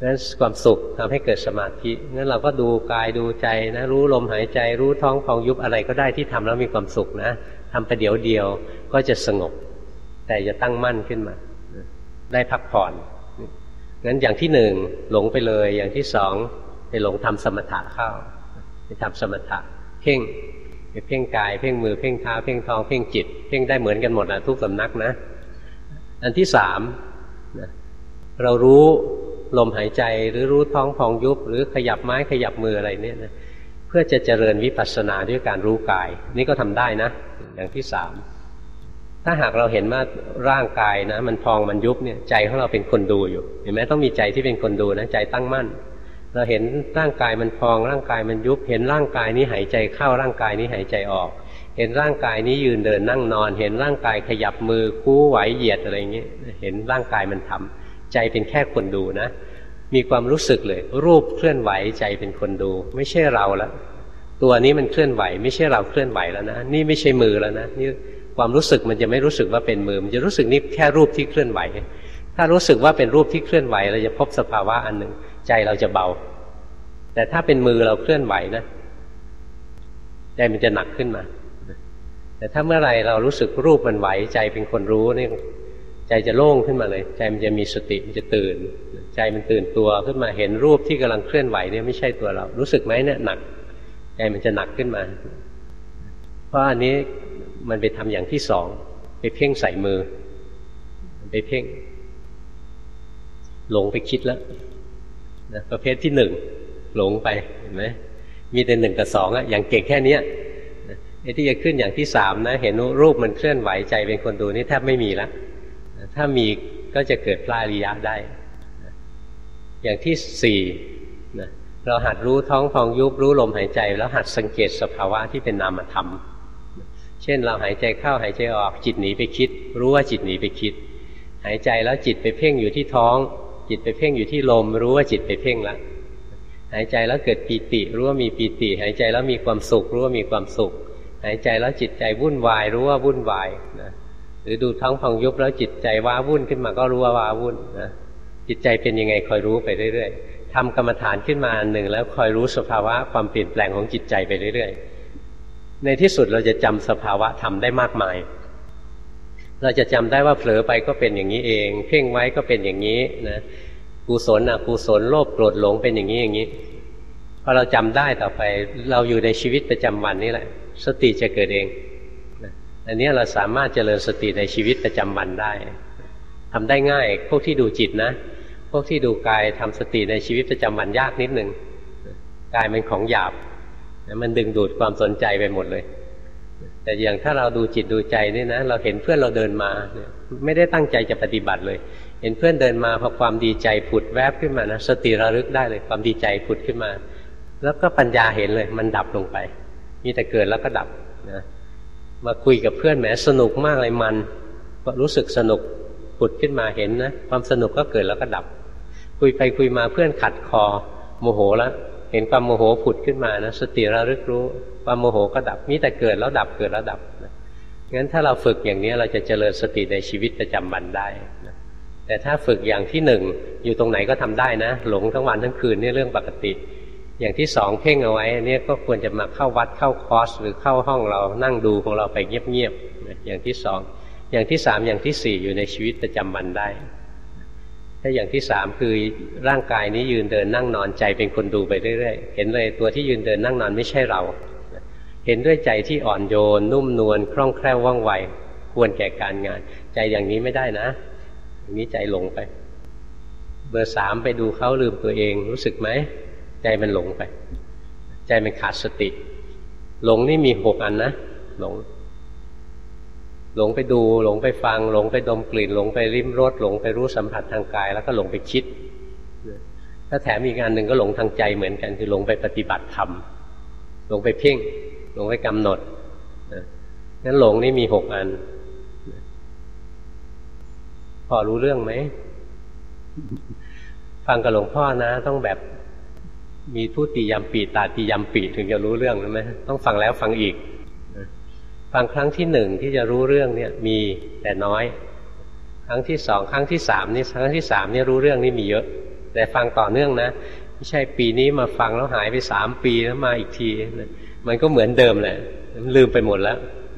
นั้นความสุขทำให้เกิดสมาธิงั้นเราก็ดูกายดูใจนะรู้ลมหายใจรู้ท้องพองยุบอะไรก็ได้ที่ทำแล้วมีความสุขนะทำไปเดี๋ยวเดียวก็จะสงบแต่จะตั้งมั่นขึ้นมาได้พักผ่อนงั้นอย่างที่หนึ่งหลงไปเลยอย่างที่สองไปหลงทำสมถะเข้าไปทำสมถะเพ่งไปเพ่งกายเพ่งมือเพ่งเท้าเพ่งท้องเพ่งจิตเพ่งได้เหมือนกันหมดนะทุกสำนักนะอันที่สามนะเรารู้ลมหายใจหรือรู้ท้องพองยุบหรือขยับไม้ขยับมืออะไรเนี่ยนะเพื่อจะเจริญวิปัสสนาด้วยการรู้กายนี่ก็ทำได้นะอย่างที่สามถ้าหากเราเห็นว่าร่างกายนะมันพองมันยุบเนี่ยใจของเราเป็นคนดูอยู่เห็นไหมต้องมีใจที่เป็นคนดูนะใจตั้งมั่นเราเห็นร่างกายมันพองร่างกายมันยุบเห็นร่างกายนี้หายใจเข้าร่างกายนี้หายใจออกเห็นร่างกายนี้ยืนเดินนั่งนอนเห็นร่างกายขยับมือคู่ไหวเหยียดอะไรอย่างเงี้ยเห็นร่างกายมันทำใจเป็นแค่คนดูนะมีความรู้สึกเลยรูปเคลื่อนไหวใจเป็นคนดูไม่ใช่เราแล้วตัวนี้มันเคลื่อนไหวไม่ใช่เราเคลื่อนไหวแล้วนะนี่ไม่ใช่มือแล้วนะนี่ความรู้สึกมันจะไม่รู้สึกว่าเป็นมือมันจะรู้สึกนี่แค่รูปที่เคลื่อนไหวถ้ารู้สึกว่าเป็นรูปที่เคลื่อนไหวเราจะพบสภาวะอันหนึ่งใจเราจะเบาแต่ถ้าเป็นมือเราเคลื่อนไหวนะใจมันจะหนักขึ้นมาแต่ถ้าเมื่อไรเรารู้สึกรูปมันไหวใจเป็นคนรู้นี่ใจจะโล่งขึ้นมาเลยใจมันจะมีสติมันจะตื่นใจมันตื่นตัวขึ้นมาเห็นรูปที่กำลังเคลื่อนไหวเนี่ยไม่ใช่ตัวเรารู้สึกไหมเนี่ยหนักใจมันจะหนักขึ้นมาเพราะอันนี้มันไปทำอย่างที่สองไปเพ่งใส่มือไปเพ่งหลงไปคิดแล้วนะประเภทที่หนึ่งหลงไปเห็นไหมมีแต่หนึ่งกับสองอะอย่างเก่งแค่นี้ไอ้ที่จะขึ้นอย่างที่สามนะเห็นรูปมันเคลื่อนไหวใจเป็นคนดูนี่แทบไม่มีแล้วถ้ามีก็จะเกิดพระอริยะได้อย่างที่สี่นะเราหัดรู้ท้องพองยุบรู้ลมหายใจแล้วหัดสังเกตสภาวะที่เป็นนามธรรมเช่นเราหายใจเข้าหายใจออกจิตหนีไปคิดรู้ว่าจิตหนีไปคิดหายใจแล้วจิตไปเพ่งอยู่ที่ท้องจิตไปเพ่งอยู่ที่ลมรู้ว่าจิตไปเพ่งแล้วหายใจแล้วเกิดปีติรู้ว่ามีปีติหายใจแล้วมีความสุขรู้ว่ามีความสุขหายใจแล้วจิตใจวุ่นวายรู้ว่าวุ่นวายนะหรือดูท้องพองยุบแล้วจิตใจว้าวุ่นขึ้นมาก็รู้ว่าว้าวุ่นนะจิตใจเป็นยังไงคอยรู้ไปเรื่อยๆทำกรรมฐานขึ้นมาอันหนึ่งแล้วคอยรู้สภาวะความเปลี่ยนแปลงของจิตใจไปเรื่อยๆในที่สุดเราจะจำสภาวะธรรมได้มากมายเราจะจำได้ว่าเผลอไปก็เป็นอย่างนี้เองเพ่งไว้ก็เป็นอย่างนี้นะกุศลอกุศลโลภโกรธหลงเป็นอย่างนี้อย่างนี้พอเราจำได้ต่อไปเราอยู่ในชีวิตประจำวันนี่แหละสติจะเกิดเองอันนี้เราสามารถเจริญสติในชีวิตประจำวันได้ทำได้ง่ายพวกที่ดูจิตนะพวกที่ดูกายทำสติในชีวิตประจำวันยากนิดนึงกายมันของหยาบมันดึงดูดความสนใจไปหมดเลยแต่อย่างถ้าเราดูจิตดูใจนี่นะเราเห็นเพื่อนเราเดินมาเนี่ยไม่ได้ตั้งใจจะปฏิบัติเลยเห็นเพื่อนเดินมาพอความดีใจผุดแวบขึ้นมานะสติระลึกได้เลยความดีใจผุดขึ้นมาแล้วก็ปัญญาเห็นเลยมันดับลงไปมีแต่เกิดแล้วก็ดับนะมาคุยกับเพื่อนแหมสนุกมากเลยมันก็รู้สึกสนุกผุดขึ้นมาเห็นนะความสนุกก็เกิดแล้วก็ดับคุยไปคุยมาเพื่อนขัดคอโมโหแล้วเห็นความโมโหผุดขึ้นมานะสติระลึกรู้ความโมโหก็ดับมีแต่เกิดแล้วดับเกิดแล้วดับนะงั้นถ้าเราฝึกอย่างนี้เราจะเจริญสติในชีวิตประจำวันได้นะแต่ถ้าฝึกอย่างที่หนึ่งอยู่ตรงไหนก็ทำได้นะหลงทั้งวันทั้งคืนนี่เรื่องปกติอย่างที่สองเพ่งเอาไว้เนี่ยก็ควรจะมาเข้าวัดเข้าคอร์สหรือเข้าห้องเรานั่งดูของเราไปเงียบๆอย่างที่สองอย่างที่สามอย่างที่สี่อยู่ในชีวิตประจำวันได้ถ้าอย่างที่สามคือร่างกายนี้ยืนเดินนั่งนอนใจเป็นคนดูไปเรื่อยๆเห็นเลยตัวที่ยืนเดินนั่งนอนไม่ใช่เราเห็นด้วยใจที่อ่อนโยนนุ่มนวลคล่องแคล่วว่องไวควรแก่การงานใจอย่างนี้ไม่ได้นะอย่างนี้ใจหลงไปเบอร์สามไปดูเขาลืมตัวเองรู้สึกไหมใจมันหลงไปใจมันขาดสติหลงนี่มีหกอันนะหลงหลงไปดูหลงไปฟังหลงไปดมกลิ่นหลงไปลิ้มรสหลงไปรู้สัมผัสทางกายแล้วก็หลงไปคิดถ้าแถมอีกอันหนึ่งก็หลงทางใจเหมือนกันคือหลงไปปฏิบัติธรรมหลงไปเพ่งหลงไปกำหนดงั้นหลงนี่มีหกอันพอรู้เรื่องไหมฟังกับหลวงพ่อนะต้องแบบมีทุติยมปีตาติยมปีถึงจะรู้เรื่องใช่ไหมต้องฟังแล้วฟังอีกฟังครั้งที่หนึ่งที่จะรู้เรื่องเนี่ยมีแต่น้อยครั้งที่สองครั้งที่สามนี่ครั้งที่สามนี่รู้เรื่องนี่มีเยอะแต่ฟังต่อเนื่องนะไม่ใช่ปีนี้มาฟังแล้วหายไปสามปีแล้วมาอีกทีมันก็เหมือนเดิมแหละลืมไปหมดแล้ว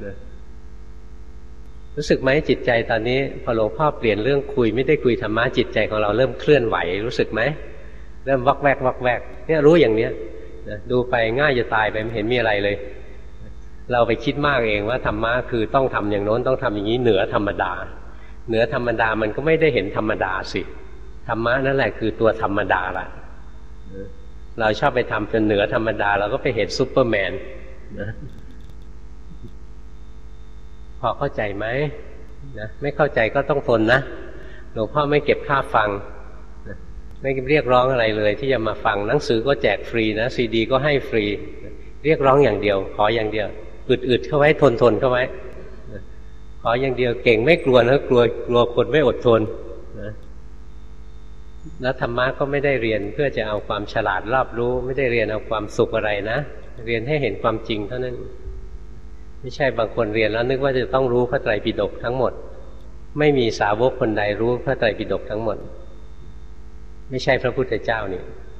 รู้สึกไหมจิตใจตอนนี้พอหลวงพ่อเปลี่ยนเรื่องคุยไม่ได้คุยธรรมะจิตใจของเราเริ่มเคลื่อนไหวรู้สึกไหมเริ่มวักแวกวักแวกเนี่ยรู้อย่างเนี้ยดูไปง่ายจะตายไปไม่เห็นมีอะไรเลยเราไปคิดมากเองว่าธรรมะคือต้องทำอย่างโน้นต้องทำอย่างนี้เหนือธรรมดาเหนือธรรมดามันก็ไม่ได้เห็นธรรมดาสิธรรมะนั่นแหละคือตัวธรรมดาละเราชอบไปทำจนเหนือธรรมดาเราก็ไปเห็นซูเปอร์แมนนะพอเข้าใจไหมนะไม่เข้าใจก็ต้องทนนะหลวงพ่อไม่เก็บค่าฟังนะไม่เรียกร้องอะไรเลยที่จะมาฟังหนังสือก็แจกฟรีนะซีดีก็ให้ฟรีเรียกร้องอย่างเดียวขออย่างเดียวอึดๆเข้าไว้ทนๆเข้าไว้ขออย่างเดียวเก่งไม่กลัวนะกลัวกลัวคนไม่อดทนนะแล้วธรรมะก็ไม่ได้เรียนเพื่อจะเอาความฉลาดรอบรู้ไม่ได้เรียนเอาความสุขอะไรนะเรียนให้เห็นความจริงเท่านั้นไม่ใช่บางคนเรียนแล้วนึกว่าจะต้องรู้พระไตรปิฎกทั้งหมดไม่มีสาวกคนใดรู้พระไตรปิฎกทั้งหมดไม่ใช่พระพุทธเจ้านี่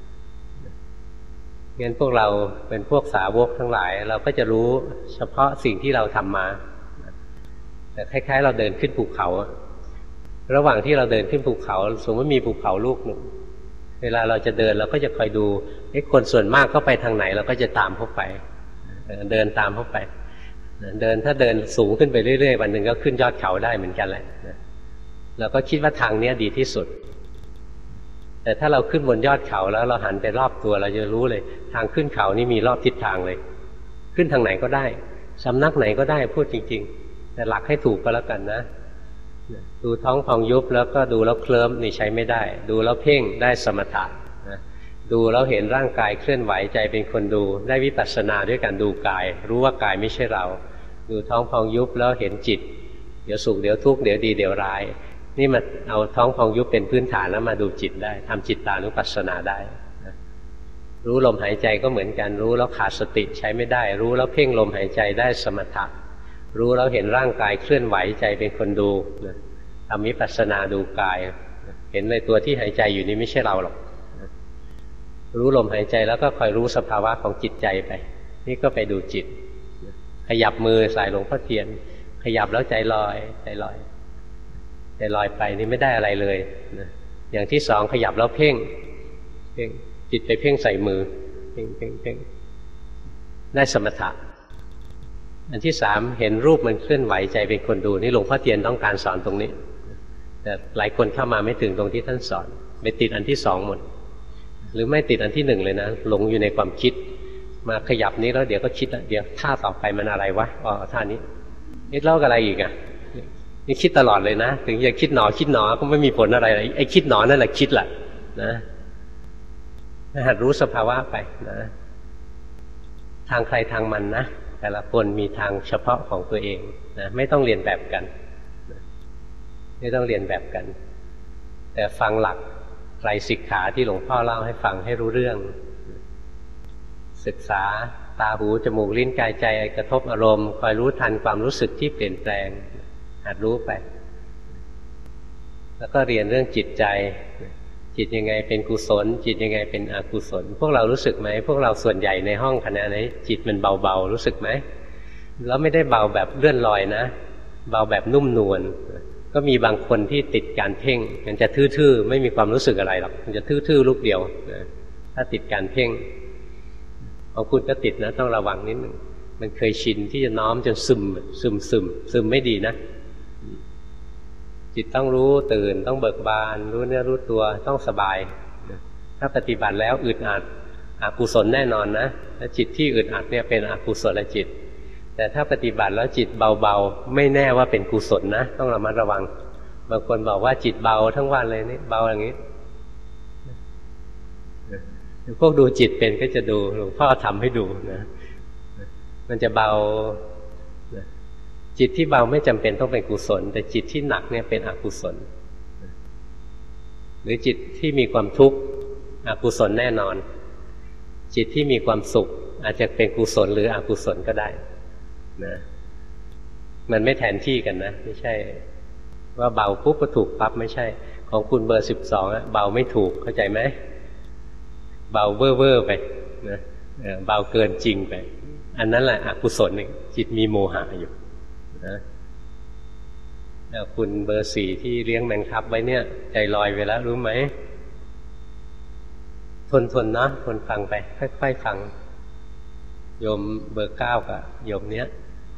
งั้นพวกเราเป็นพวกสาวกทั้งหลายเราก็จะรู้เฉพาะสิ่งที่เราทำมาแต่คล้ายๆเราเดินขึ้นภูเขาระหว่างที่เราเดินขึ้นภูเขาสมมติมีภูเขาลูกหนึ่งเวลาเราจะเดินเราก็จะคอยดูไอ้คนส่วนมากก็ไปทางไหนเราก็จะตามเข้าไปเดินตามเข้าไปเดินถ้าเดินสูงขึ้นไปเรื่อยๆวันหนึ่งก็ขึ้นยอดเขาได้เหมือนกันแหละเราก็คิดว่าทางนี้ดีที่สุดแต่ถ้าเราขึ้นบนยอดเขาแล้วเราหันไปรอบตัวเราจะรู้เลยทางขึ้นเขานี่มีรอบทิศทางเลยขึ้นทางไหนก็ได้สำนักไหนก็ได้พูดจริงๆแต่หลักให้ถูกก็แล้วกันนะดูท้องพองยุบแล้วก็ดูแล้วเคลิ้มนี่ใช้ไม่ได้ดูแล้วเพ่งได้สมถะนะดูแล้วเห็นร่างกายเคลื่อนไหวใจเป็นคนดูได้วิปัสสนาด้วยการดูกายรู้ว่ากายไม่ใช่เราดูท้องพองยุบแล้วเห็นจิตเดี๋ยวสุขเดี๋ยวทุกข์เดี๋ยวดีเดี๋ยวร้ายนี่มาเอาท้องพองยุบเป็นพื้นฐานแล้วมาดูจิตได้ทำจิตตานุปัสสนาได้นะรู้ลมหายใจก็เหมือนกันรู้แล้วขาดสติใช้ไม่ได้รู้แล้วเพ่งลมหายใจได้สมถะรู้แล้วเห็นร่างกายเคลื่อนไหวใจเป็นคนดูนะทำวิปัสสนาดูกายเห็นเลยตัวที่หายใจอยู่นี่ไม่ใช่เราหรอกรู้ลมหายใจแล้วก็คอยรู้สภาวะของจิตใจไปนี่ก็ไปดูจิตขยับมือใส่หลวงพ่อเทียนขยับแล้วใจลอยใจลอยใจลอยไปนี่ไม่ได้อะไรเลยนะอย่างที่สองขยับแล้วเพ่งเพ่งจิตไปเพ่งใส่มือเพ่งเพ่งเพ่งได้สมถะอันที่สามเห็นรูปมันเคลื่อนไหวใจเป็นคนดูนี่หลวงพ่อเทียนต้องการสอนตรงนี้แต่หลายคนเข้ามาไม่ถึงตรงที่ท่านสอนไปติดอันที่สองหมดหรือไม่ติดอันที่หนึ่งเลยนะหลงอยู่ในความคิดมาขยับนี้แล้วเดี๋ยวก็คิดเดี๋ยวท่าต่อไปมันอะไรวะอ๋อท่านี้นี่เล่าอะไรอีกอ่ะนี่คิดตลอดเลยนะถึงจะคิดหนอคิดหนอก็ไม่มีผลอะไรไอ้คิดหนอนั่นแหละคิดแหละนะหัดรู้สภาวะไปนะทางใครทางมันนะแต่ละคนมีทางเฉพาะของตัวเองนะไม่ต้องเรียนแบบกันไม่ต้องเรียนแบบกันแต่ฟังหลักไตรสิกขาที่หลวงพ่อเล่าให้ฟังให้รู้เรื่องศึกษาตาหูจมูกลิ้นกายใจกระทบอารมณ์คอยรู้ทันความรู้สึกที่เปลี่ยนแปลงหัดรู้ไปแล้วก็เรียนเรื่องจิตใจจิตยังไงเป็นกุศลจิตยังไงเป็นอกุศลพวกเรารู้สึกไหมพวกเราส่วนใหญ่ในห้องคณะนี้จิตมันเบาๆรู้สึกไหมแล้วไม่ได้เบาแบบเลื่อนลอยนะเบาแบบนุ่มนวลก็มีบางคนที่ติดการเพ่งมันจะทื่อๆไม่มีความรู้สึกอะไรหรอกมันจะทื่อๆลูกเดียวถ้าติดการเพ่งของคุณก็ติดนะต้องระวังนิดหนึ่งมันเคยชินที่จะน้อมจนซึมซึมซึมซึมไม่ดีนะจิตต้องรู้ตื่นต้องเบิกบานรู้เนื้อรู้ตัวต้องสบายถ้าปฏิบัติแล้วอึดอัดอกุศลแน่นอนนะและจิตที่อึดอัดเนี่ยเป็นอกุศลจิตแต่ถ้าปฏิบัติแล้วจิตเบาๆไม่แน่ว่าเป็นกุศลนะต้องระมัดระวังบางคนบอกว่าจิตเบาทั้งวันเลยนี่เบาอย่างนี้พวกดูจิตเป็นก็จะดูหลวงพ่อทำให้ดูนะมันจะเบาจิตที่เบาไม่จำเป็นต้องเป็นกุศลแต่จิตที่หนักเนี่ยเป็นอกุศลหรือจิตที่มีความทุกข์อกุศลแน่นอนจิตที่มีความสุขอาจจะเป็นกุศลหรืออกุศลก็ได้นะมันไม่แทนที่กันนะไม่ใช่ว่าเบาปุ๊บก็ถูกปั๊บไม่ใช่ของคุณเบอร์สิบสองเบาไม่ถูกเข้าใจไหมเบาเว่อร์เว่อร์ไปนะเบาเกินจริงไปอันนั้นแหละอกุศลนี่จิตมีโมหะอยู่นะคุณเบอร์สี่ที่เลี้ยงแมงทับไว้เนี่ยใจลอยไปแล้วรู้ไหมทนทนนะทนฟังไปค่อยๆฟังโยมเบอร์เก้ากับโยมเนี้ย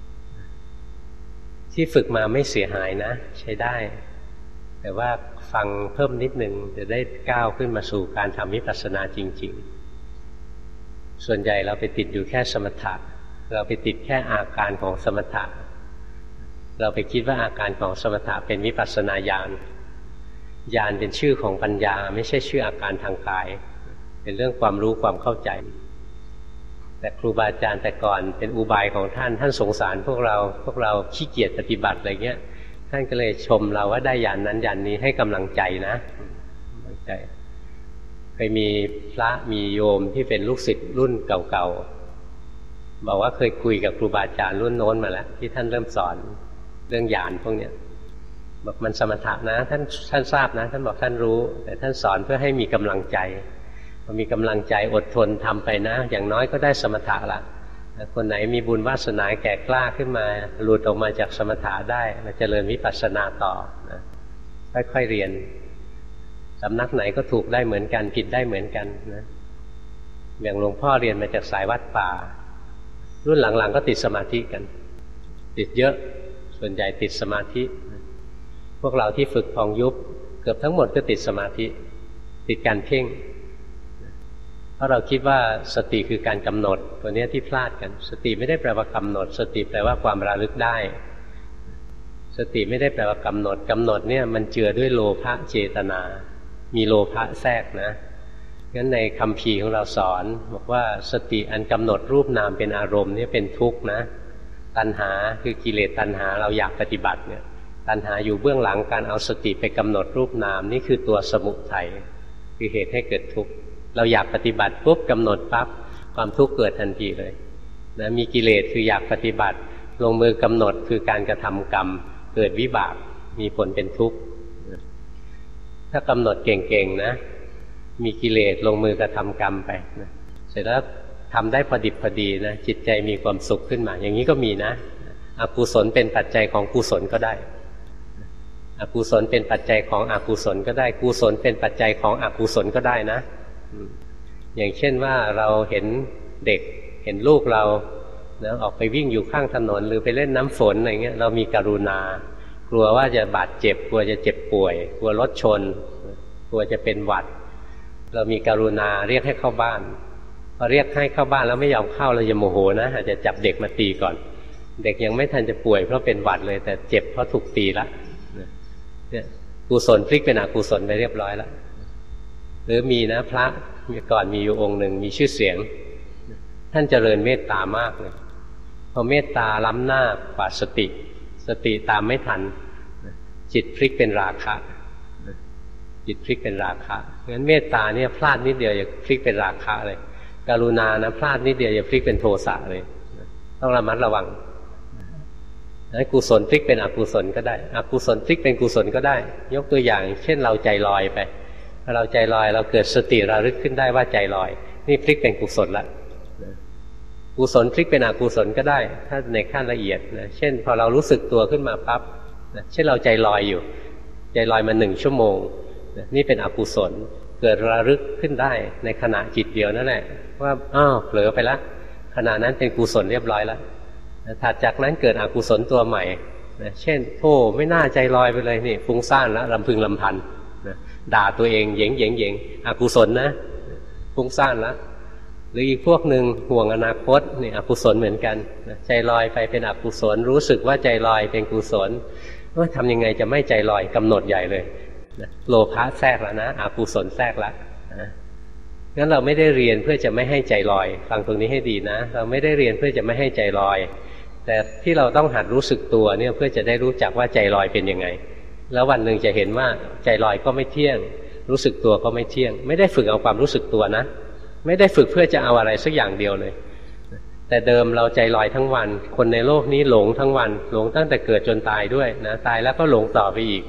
ที่ฝึกมาไม่เสียหายนะใช้ได้แต่ว่าฟังเพิ่มนิดนึงจะได้ก้าวขึ้นมาสู่การทำวิปัสสนาจริงๆส่วนใหญ่เราไปติดอยู่แค่สมถะเราไปติดแค่อาการของสมถะเราไปคิดว่าอาการของสมถะเป็นวิปัสสนาญาณญาณเป็นชื่อของปัญญาไม่ใช่ชื่ออาการทางกายเป็นเรื่องความรู้ความเข้าใจแต่ครูบาอาจารย์แต่ก่อนเป็นอุบายของท่านท่านสงสารพวกเราพวกเราขี้เกียจปฏิบัติอะไรเงี้ยท่านก็เลยชมเราว่าได้ญาณนั้นญาณนี้ให้กำลังใจนะกำลังใจเคยมีพระมีโยมที่เป็นลูกศิษย์รุ่นเก่าๆบอกว่าเคยคุยกับครูบาอาจารย์รุ่นโน้นมาแล้วที่ท่านเริ่มสอนเรื่องญาณพวกเนี้ยบอกมันสมถะนะท่านท่านทราบนะท่านบอกท่านรู้แต่ท่านสอนเพื่อให้มีกำลังใจพอมีกำลังใจอดทนทำไปนะอย่างน้อยก็ได้สมถะละคนไหนมีบุญวาสนาแก่กล้าขึ้นมาหลุดออกมาจากสมถะได้มาเจริญวิปัสสนาต่อนะค่อยๆเรียนสำนักไหนก็ถูกได้เหมือนกันผิดได้เหมือนกันนะอย่างหลวงพ่อเรียนมาจากสายวัดป่ารุ่นหลังๆก็ติดสมาธิกันติดเยอะส่วนใหญ่ติดสมาธิพวกเราที่ฝึกพองยุบเกือบทั้งหมดก็ติดสมาธิติดการเพ่งเพราะเราคิดว่าสติคือการกำหนดตัวนี้ที่พลาดกันสติไม่ได้แปลว่ากำหนดสติแปลว่าความระลึกได้สติไม่ได้แปลว่ากำหนดกำหนดเนี่ยมันเจือด้วยโลภะเจตนามีโลภะแทรกนะงั้นในคัมภีร์ของเราสอนบอกว่าสติอันกำหนดรูปนามเป็นอารมณ์นี่เป็นทุกข์นะตัณหาคือกิเลสตัณหาเราอยากปฏิบัติเนี่ยตัณหาอยู่เบื้องหลังการเอาสติไปกำหนดรูปนามนี่คือตัวสมุทัยคือเหตุให้เกิดทุกข์เราอยากปฏิบัติปุ๊บกำหนดปั๊บความทุกข์เกิดทันทีเลยนะมีกิเลสคืออยากปฏิบัติลงมือกำหนดคือการกระทำกรรมเกิดวิบากมีผลเป็นทุกข์ถ้ากำหนดเก่งๆนะมีกิเลสลงมือกระทำกรรมไปนะเสร็จแล้วทำได้พอดิบพอดีนะจิตใจมีความสุขขึ้นมาอย่างนี้ก็มีนะอกุศลเป็นปัจจัยของกุศลก็ได้อกุศลเป็นปัจจัยของอกุศลก็ได้กุศลเป็นปัจจัยของอกุศลก็ได้นะอย่างเช่นว่าเราเห็นเด็กเห็นลูกเรานะออกไปวิ่งอยู่ข้างถนนหรือไปเล่นน้ำฝนอะไรเงี้ยเรามีกรุณากลัวว่าจะบาดเจ็บกลัวจะเจ็บป่วยกลัวรถชนกลัวจะเป็นหวัดเรามีกรุณาเรียกให้เข้าบ้านพอเรียกให้เข้าบ้านแล้วไม่ยอมเข้าเราจะโมโหนะอาจจะจับเด็กมาตีก่อนเด็กยังไม่ทันจะป่วยเพราะเป็นหวัดเลยแต่เจ็บเพราะถูกตีละเนี่ยกุศลพลิกเป็นอกุศลไปเรียบร้อยแล้วหรือมีนะพระก่อนมีอยู่องค์หนึ่งมีชื่อเสียงท่านเจริญเมตตามากเลยพอเมตตาล้ำหน้ากว่าสติสติตามไม่ทันจิตพลิกเป็นราคะจิตพลิกเป็นราคะงั้นเมตตาเนี่ยพลาดนิดเดียวอย่าพลิกเป็นราคะเลยกรุณานะพลาดนิดเดียวอย่าพลิกเป็นโทสะเลยต้องระมัดระวังให้กุศลพลิกเป็นอกุศลก็ได้อกุศลพลิกเป็นกุศลก็ได้ยกตัวอย่างเช่นเราใจลอยไปพอเราใจลอยเราเกิดสติระลึกขึ้นได้ว่าใจลอยนี่พลิกเป็นกุศลละกุศลพลิกเป็นอกุศลก็ได้ถ้าในขั้นละเอียดนะเช่นพอเรารู้สึกตัวขึ้นมาปั๊บนะเช่นเราใจลอยอยู่ใจลอยมาหนึ่งชั่วโมงนะนี่เป็นอกุศลเกิดระลึกขึ้นได้ในขณะจิตเดียวนั่นแหละว่าอ้าวเผลอไปละขณะนั้นเป็นกุศลเรียบร้อยแล้วถัดจากนั้นเกิดอกุศลตัวใหม่นะเช่นโธ่ไม่น่าใจลอยไปเลยนี่ฟุ้งซ่านแล้วรำพึงรำพันนะด่าตัวเองเหย่งเหย่งเหย่งอกุศลนะฟุ้งซ่านแล้วหรืออีกพวกหนึ่งห่วงอนาคตนี่อกุศลเหมือนกันนะใจลอยไปเป็นอกุศลรู้สึกว่าใจลอยเป็นกุศลว่าทำยังไงจะไม่ใจลอยกำหนดใหญ่เลยนะโลภะแทรกแล้วนะอกุศลแทรกแล้วนะงั้นเราไม่ได้เรียนเพื่อจะไม่ให้ใจลอยฟังตรงนี้ให้ดีนะเราไม่ได้เรียนเพื่อจะไม่ให้ใจลอยแต่ที่เราต้องหัดรู้สึกตัวเนี่ยเพื่อจะได้รู้จักว่าใจลอยเป็นยังไงแล้ววันหนึ่งจะเห็นว่าใจลอยก็ไม่เที่ยงรู้สึกตัวก็ไม่เที่ยงไม่ได้ฝึกเอาความรู้สึกตัวนะไม่ได้ฝึกเพื่อจะเอาอะไรสักอย่างเดียวเลยแต่เดิมเราใจลอยทั้งวันคนในโลกนี้หลงทั้งวันหลงตั้งแต่เกิดจนตายด้วยนะตายแล้วก็หลงต่อไปอีก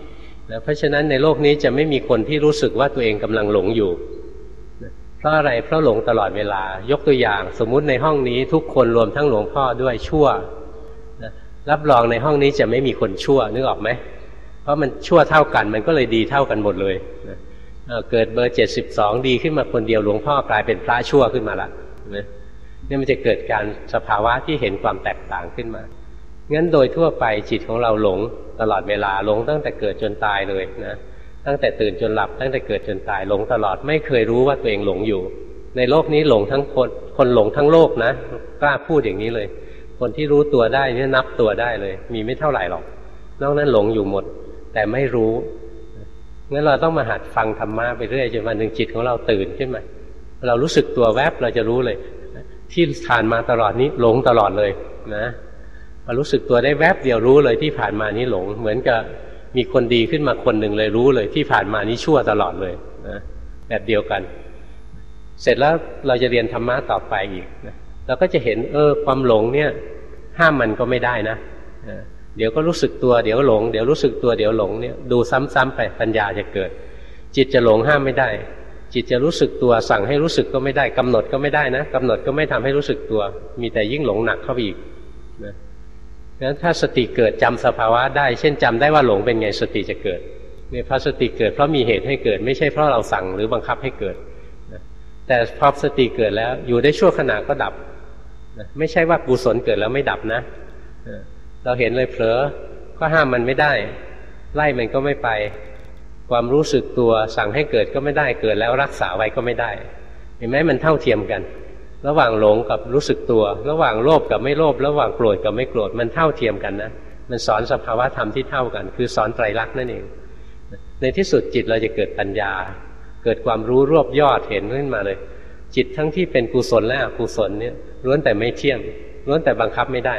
นะเพราะฉะนั้นในโลกนี้จะไม่มีคนที่รู้สึกว่าตัวเองกำลังหลงอยู่นะเพราะอะไรเพราะหลงตลอดเวลายกตัวอย่างสมมุติในห้องนี้ทุกคนรวมทั้งหลวงพ่อด้วยชั่วนะรับรองในห้องนี้จะไม่มีคนชั่วนึกออกไหมเพราะมันชั่วเท่ากันมันก็เลยดีเท่ากันหมดเลยนะเกิดเบอร์เจ็ดสิบสองดีขึ้นมาคนเดียวหลวงพ่อกลายเป็นพระชั่วขึ้นมาละนะนี่มันจะเกิดการสภาวะที่เห็นความแตกต่างขึ้นมางั้นโดยทั่วไปจิตของเราหลงตลอดเวลาหลงตั้งแต่เกิดจนตายเลยนะตั้งแต่ตื่นจนหลับตั้งแต่เกิดจนตายหลงตลอดไม่เคยรู้ว่าตัวเองหลงอยู่ในโลกนี้หลงทั้งคนคนหลงทั้งโลกนะกล้าพูดอย่างนี้เลยคนที่รู้ตัวได้นี่นับตัวได้เลยมีไม่เท่าไหร่หรอกนอกนั้นหลงอยู่หมดแต่ไม่รู้งั้นเราต้องมาหัดฟังธรรมะไปเรื่อยจนวันหนึ่งจิตของเราตื่นขึ้นมาเรารู้สึกตัวแวบเราจะรู้เลยที่ผ่านมาตลอดนี้หลงตลอดเลยนะพอรู้สึกตัวได้แวบเดียวรู้เลยที่ผ่านมานี้หลงเหมือนกับมีคนดีขึ้นมาคนหนึ่งเลยรู้เลยที่ผ่านมานี้ชั่วตลอดเลยนะแบบเดียวกันเสร็จแล้วเราจะเรียนธรรมะต่อไปอีกนะเราก็จะเห็นเออความหลงเนี่ยห้ามมันก็ไม่ได้นะเดี๋ยวก็รู้สึกตัวเดี๋ยวหลงเดี๋ยวรู้สึกตัวเดี๋ยวหลงเนี่ยดูซ้ำๆไปปัญญาจะเกิดจิตจะหลงห้ามไม่ได้จิตจะรู้สึกตัวสั่งให้รู้สึกก็ไม่ได้กำหนดก็ไม่ได้นะกำหนดก็ไม่ทำให้รู้สึกตัวมีแต่ยิ่งหลงหนักเข้าไปอีกนะงั้นถ้าสติเกิดจำสภาวะได้เช่นจำได้ว่าหลงเป็นไงสติจะเกิดเนี่ยพอสติเกิดเพราะมีเหตุให้เกิดไม่ใช่เพราะเราสั่งหรือบังคับให้เกิดนะแต่พอสติเกิดแล้วอยู่ได้ชั่วขณะก็ดับนะไม่ใช่ว่ากุศลเกิดแล้วไม่ดับนะเราเห็นเลยเผลอก็ห้ามมันไม่ได้ไล่มันก็ไม่ไปความรู้สึกตัวสั่งให้เกิดก็ไม่ได้เกิดแล้วรักษาไว้ก็ไม่ได้เห็นไหมมันเท่าเทียมกันระหว่างหลงกับรู้สึกตัวระหว่างโลภกับไม่โลภระหว่างโกรธกับไม่โกรธมันเท่าเทียมกันนะมันสอนสภาวะธรรมที่เท่ากันคือสอนไตรลักษณ์นั่นเองในที่สุดจิตเราจะเกิดปัญญาเกิดความรู้รวบยอดเห็นขึ้นมาเลยจิตทั้งที่เป็นกุศลและอกุศลเนี่ยล้วนแต่ไม่เที่ยงล้วนแต่บังคับไม่ได้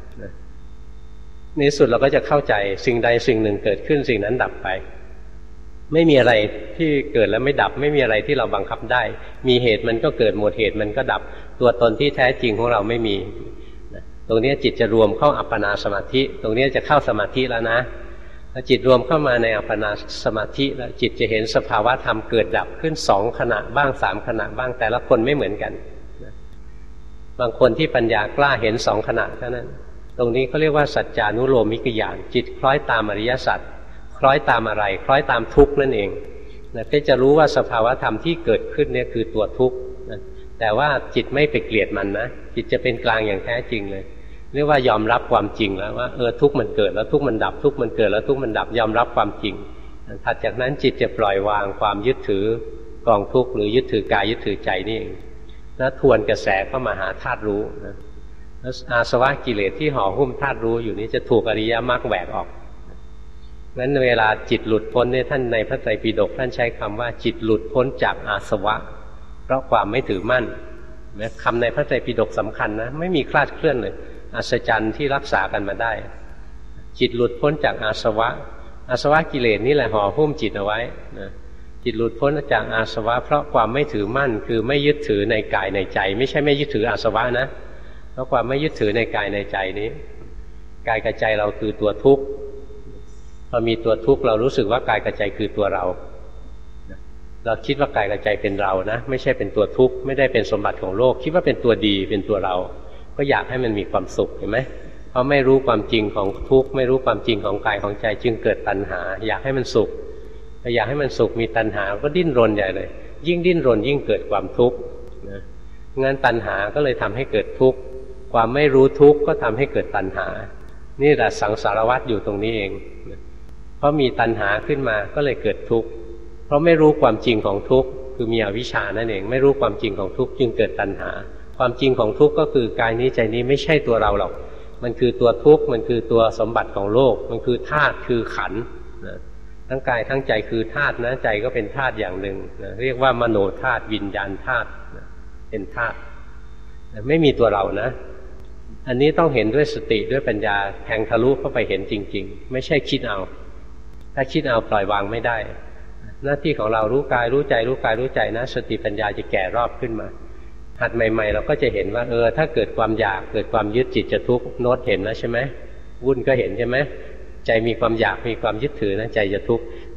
ในที่สุดเราก็จะเข้าใจสิ่งใดสิ่งหนึ่งเกิดขึ้นสิ่งนั้นดับไปไม่มีอะไรที่เกิดแล้วไม่ดับไม่มีอะไรที่เราบังคับได้มีเหตุมันก็เกิดหมดเหตุมันก็ดับตัวตนที่แท้จริงของเราไม่มีตรงนี้จิตจะรวมเข้าอัปปนาสมาธิตรงนี้จะเข้าสมาธิแล้วนะถ้าจิตรวมเข้ามาในอัปปนาสมาธิแล้วจิตจะเห็นสภาวะธรรมเกิดดับขึ้นสองขณะบ้างสามขณะบ้างแต่ละคนไม่เหมือนกันบางคนที่ปัญญากล้าเห็นสองขณะเท่านั้นตรงนี้เขาเรียกว่าสัจจานุโลมิกญาณจิตคล้อยตามอริยสัจคล้อยตามอะไรคล้อยตามทุกข์นั่นเองนะก็จะรู้ว่าสภาวะธรรมที่เกิดขึ้นเนี่ยคือตัวทุกข์นะแต่ว่าจิตไม่ไปเกลียดมันนะจิตจะเป็นกลางอย่างแท้จริงเลยเรียกว่ายอมรับความจริงแล้วว่าเออทุกข์มันเกิดแล้วทุกข์มันดับทุกข์มันเกิดแล้วทุกข์มันดับยอมรับความจริงถัดจากนั้นจิตจะปล่อยวางความยึดถือกองทุกข์หรือยึดถือกายยึดถือใจนี่เองแล้วทวนกระแสเข้ามาหาธาตุรู้นะแล้วอาสวะกิเลสที่ห่อหุ้มธาตุรู้อยู่นี้จะถูกอริยมรรคแหวกออกงั้นเวลาจิตหลุดพ้นเนี่ยท่านในพระไตรปิฎกท่านใช้คำว่าจิตหลุดพ้นจากอาสวะเพราะความไม่ถือมั่นนะคำในพระไตรปิฎกสำคัญนะไม่มีคลาดเคลื่อนเลยอัศจรรย์ที่รักษากันมาได้จิตหลุดพ้นจากอาสวะอาสวะกิเลสนี่แหละห่อหุ้มจิตเอาไว้นะจิตหลุดพ้นจากอาสวะเพราะความไม่ถือมั่นคือไม่ยึดถือในกายในใจไม่ใช่ไม่ยึดถืออาสวะนะเพราะความไม่ยึดถือในกายในใจนี้กายกับใจเราคือตัวทุกข์พอมีตัวทุกข์เรารู้สึกว่ากายกับใจคือตัวเราเราคิดว่ากายกับใจเป็นเรานะไม่ใช่เป็นตัวทุกข์ไม่ได้เป็นสมบัติของโลกคิดว่าเป็นตัวดีเป็นตัวเราก็อยากให้มันมีความสุขเห็นไหมเพราะไม่รู้ความจริงของทุกข์ไม่รู้ความจริงของกายของใจจึงเกิดตัณหาอยากให้มันสุขถ้าอยากให้มันสุขมีตัณหาก็ดิ้นรนใหญ่เลยยิ่งดิ้นรนยิ่งเกิดความทุกข์นะงั้นตัณหาก็เลยทำให้เกิดทุกข์ความไม่รู้ทุกข์ก็ทำให้เกิดตัณหานี่แหละสังสารวัฏอยู่ตรงนี้เองเพราะมีตัณหาขึ้นมาก็เลยเกิดทุกข์เพราะไม่รู้ความจริงของทุกข์คือมีอวิชชานั่นเองไม่รู้ความจริงของทุกข์จึงเกิดตัณหาความจริงของทุกข์ก็คือกายนี้ใจนี้ไม่ใช่ตัวเราหรอกมันคือตัวทุกข์มันคือตัวสมบัติของโลกมันคือธาตุคือขันธ์นะทั้งกายทั้งใจคือธาตุนะใจก็เป็นธาตุอย่างหนึ่งนะเรียกว่ามโนธาตุวิญญาณธาตุนะเป็นธาตุนะไม่มีตัวเรานะอันนี้ต้องเห็นด้วยสติด้วยปัญญาแทงทะลุเข้าไปเห็นจริงๆไม่ใช่คิดเอาถ้าคิดเอาปล่อยวางไม่ได้หน้าที่ของเรารู้กายรู้ใจรู้กายรู้ใจนะสติปัญญาจะแก่รอบขึ้นมาหัดใหม่ๆเราก็จะเห็นว่าเออถ้าเกิดความอยากเกิดความยึดจิตจะทุกข์โน้ตเห็นแล้วใช่ไหมวุ่นก็เห็นใช่ไหมใจมีความอยากมีความยึดถือนะใจจะทุกข์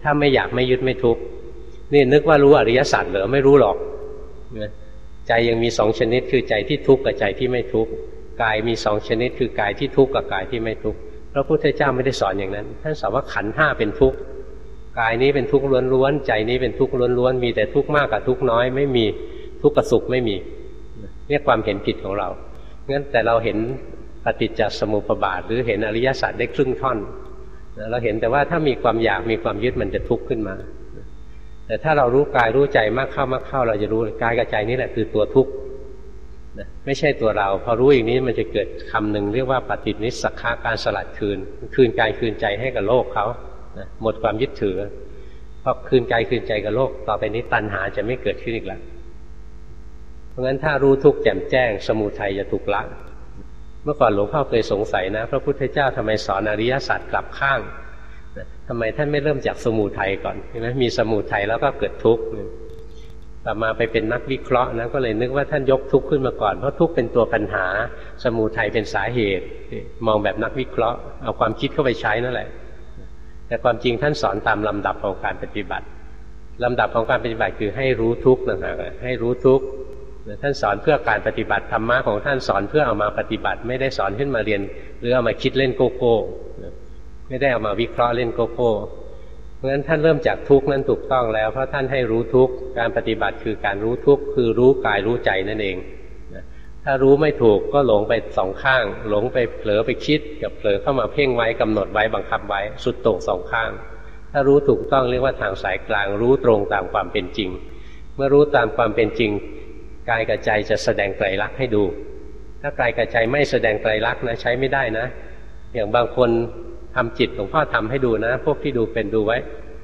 ถ้าไม่อยากไม่ยึดไม่ทุกข์นี่นึกว่ารู้อริยสัจเหรอไม่รู้หรอกใจยังมีสองชนิดคือใจที่ทุกข์กับใจที่ไม่ทุกข์กายมีสองชนิดคือกายที่ทุกข์กับกายที่ไม่ทุกข์พระพุทธเจ้าไม่ได้สอนอย่างนั้นท่านสอนว่าขันธ์ห้าเป็นทุกข์กายนี้เป็นทุกข์ล้วนๆใจนี้เป็นทุกข์ล้วนๆมีแต่ทุกข์มากกับทุกข์น้อยไม่มีทุกข์กับสุขไม่มีเนี่ยความเห็นผิดของเรางั้นแต่เราเห็นปฏิจจสมุปบาทหรือเห็นอริยสัจได้ครึ่งท่อนเราเห็นแต่ว่าถ้ามีความอยากมีความยึดมันจะทุกข์ขึ้นมาแต่ถ้าเรารู้กายรู้ใจมากเข้ามากเข้าเราจะรู้กายกับใจนี่แหละคือตัวทุกข์ไม่ใช่ตัวเราพอรู้อย่างนี้มันจะเกิดคำหนึ่งเรียกว่าปฏินิสสักขะการสลัดคืนคืนกายคืนใจให้กับโลกเขาหมดความยึดถือพอคืนกายคืนใจกับโลกต่อไปนี้ตัณหาจะไม่เกิดขึ้นอีกแล้วเพราะงั้นถ้ารู้ทุกข์แจ่มแจ้งสมุทัยจะถูกละเมื่อก่อนหลวงพ่อเคยสงสัยนะพระพุทธเจ้าทำไมสอนอริยสัจกลับข้างทำไมท่านไม่เริ่มจากสมุทัยก่อนใช่ไหมมีสมุทัยแล้วก็เกิดทุกข์ต่อมาไปเป็นนักวิเคราะห์นะก็เลยนึกว่าท่านยกทุกข์ขึ้นมาก่อนเพราะทุกข์เป็นตัวปัญหาสมุทัยเป็นสาเหตุมองแบบนักวิเคราะห์เอาความคิดเข้าไปใช้นั่นแหละแต่ความจริงท่านสอนตามลำดับของการปฏิบัติลำดับของการปฏิบัติคือให้รู้ทุกข์นะให้รู้ทุกข์ท่านสอนเพื่อการปฏิบัติธรรมะของท่านสอนเพื่อเอามาปฏิบัติไม่ได้สอนขึ้นมาเรียนหรือเอามาคิดเล่นโกโก้ไม่ได้เอามาวิเคราะห์เล่นโกโก้เพราะฉะนั้นท่านเริ่มจากทุกข์นั้นถูกต้องแล้วเพราะท่านให้รู้ทุกข์การปฏิบัติคือการรู้ทุกข์คือรู้กายรู้ใจนั่นเองถ้ารู้ไม่ถูกก็หลงไปสองข้างหลงไปเผลอไปคิดกับเผลอเข้ามาเพ่งไว้กำหนดไว้บังคับไว้สุดโต่งสองข้างถ้ารู้ถูกต้องเรียกว่าทางสายกลางรู้ตรงตามความเป็นจริงเมื่อรู้ตามความเป็นจริงกายกับใจจะแสดงไตรลักษณ์ให้ดูถ้ากายกับใจไม่แสดงไตรลักษณ์นะใช้ไม่ได้นะอย่างบางคนทำจิตหลวงพ่อทำให้ดูนะพวกที่ดูเป็นดูไว้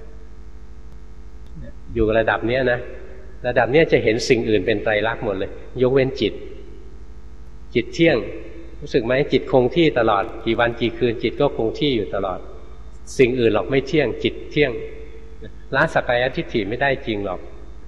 อยู่ระดับเนี้ยนะระดับเนี้ยจะเห็นสิ่งอื่นเป็นไตรลักษณ์หมดเลยยกเว้นจิตจิตเที่ยงรู้สึกไหมจิตคงที่ตลอดกี่วันกี่คืนจิตก็คงที่อยู่ตลอดสิ่งอื่นหรอกไม่เที่ยงจิตเที่ยงละสักกายทิฏฐิไม่ได้จริงหรอก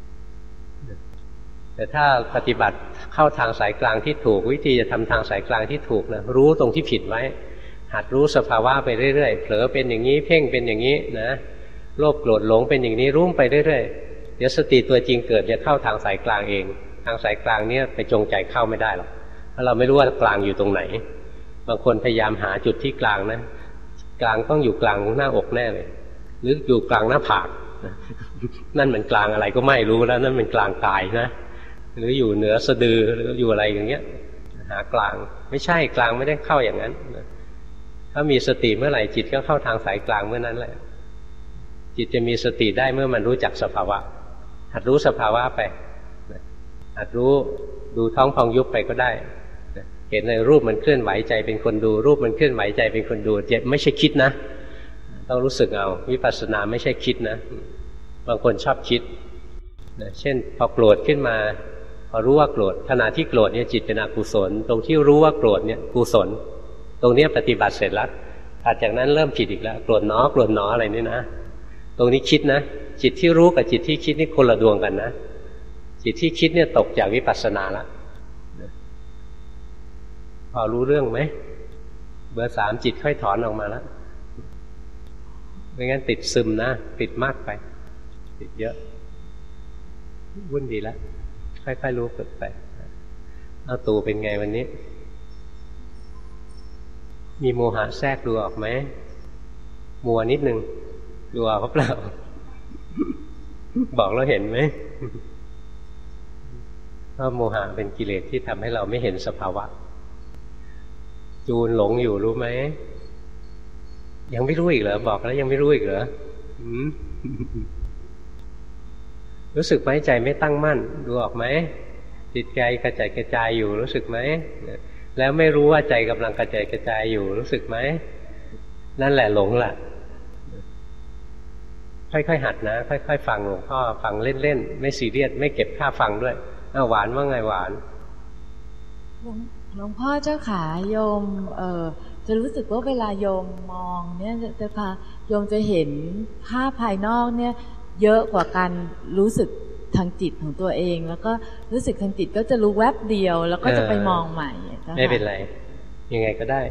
แต่ถ้าปฏิบัติเข้าทางสายกลางที่ถูกวิธีจะทำทางสายกลางที่ถูกนะรู้ตรงที่ผิดไว้หัดรู้สภาวะไปเรื่อยๆเผลอเป็นอย่างนี้เพ่งเป็นอย่างนี้นะโลภโกรธหลงเป็นอย่างนี้รู้ไปเรื่อยๆเดี๋ยวสติตัวจริงเกิดจะเข้าทางสายกลางเองทางสายกลางนี้ไปจงใจเข้าไม่ได้หรอกเพราะเราไม่รู้ว่ากลางอยู่ตรงไหนบางคนพยายามหาจุดที่กลางนะกลางต้องอยู่กลางหน้าอกแน่เลยหรืออยู่กลางหน้าผากนั่นมันกลางอะไรก็ไม่รู้แล้วนั่นมันกลางกายนะหรืออยู่เหนือสะดือหรืออยู่อะไรอย่างเงี้ยหากลางไม่ใช่กลางไม่ได้เข้าอย่างนั้นถ้ามีสติเมื่อไหร่จิตก็เข้าทางสายกลางเมื่อนั้นแหละจิตจะมีสติได้เมื่อมันรู้จักสภาวะหัดรู้สภาวะไปหัดรู้ดูท้องพองยุบไปก็ได้เห็นในรูปมันเคลื่อนไหวใจเป็นคนดูรูปมันเคลื่อนไหวใจเป็นคนดูเจ็บไม่ใช่คิดนะต้องรู้สึกเอาวิปัสสนาไม่ใช่คิดนะบางคนชอบคิดเช่นพอโกรธขึ้นมาพอรู้ว่าโกรธขณะที่โกรธเนี่ยจิตเป็นอกุศลตรงที่รู้ว่าโกรธเนี่ยกุศลตรงนี้ปฏิบัติเสร็จแล้วถัดจากนั้นเริ่มผิดอีกแล้วโกรธหนอโกรธหนออะไรนี่นะตรงนี้คิดนะจิตที่รู้กับจิตที่คิดนี่คนละดวงกันนะจิตที่คิดเนี่ยตกจากวิปัสสนาละพอรู้เรื่องไหมเบอร์สามจิตค่อยถอนออกมาแล้วไม่งั้นติดซึมนะติดมากไปติดเยอะวุ่นดีแล้วค่อยๆรู้ฝึกไปเอาตูเป็นไงวันนี้มีโมหะแทรกดูออกไหมมัวนิดนึงดูออกเปล่าบอกแล้วเห็นไหมเพราะโมหะเป็นกิเลสที่ทำให้เราไม่เห็นสภาวะจูนหลงอยู่รู้ไหมยังไม่รู้อีกเหรอบอกแล้วยังไม่รู้อีกเหรอรู้สึกไหมใจไม่ตั้งมั่นดูออกไหมจิตใจกระจายกระจายอยู่รู้สึกไหมแล้วไม่รู้ว่าใจกำลังกระจายกระจายอยู่รู้สึกไหมนั่นแหละหลงล่ะค่อยๆหัดนะค่อยๆฟังหลวงพ่อฟังเล่นๆไม่ซีเรียสไม่เก็บค่าฟังด้วยอ้าวหวานว่าไงหวานหลวงพ่อเจ้าขาโยมเอ่อจะรู้สึกว่าเวลาโยมมองเนี่ยจะพาโยมจะเห็นภาพภายนอกเนี่ยเยอะกว่าการรู้สึกทางจิตของตัวเองแล้วก็รู้สึกทางจิตก็จะรู้แวบเดียวแล้วก็จะไปมองใหม่ไม่เป็นไรยังไงก็ได้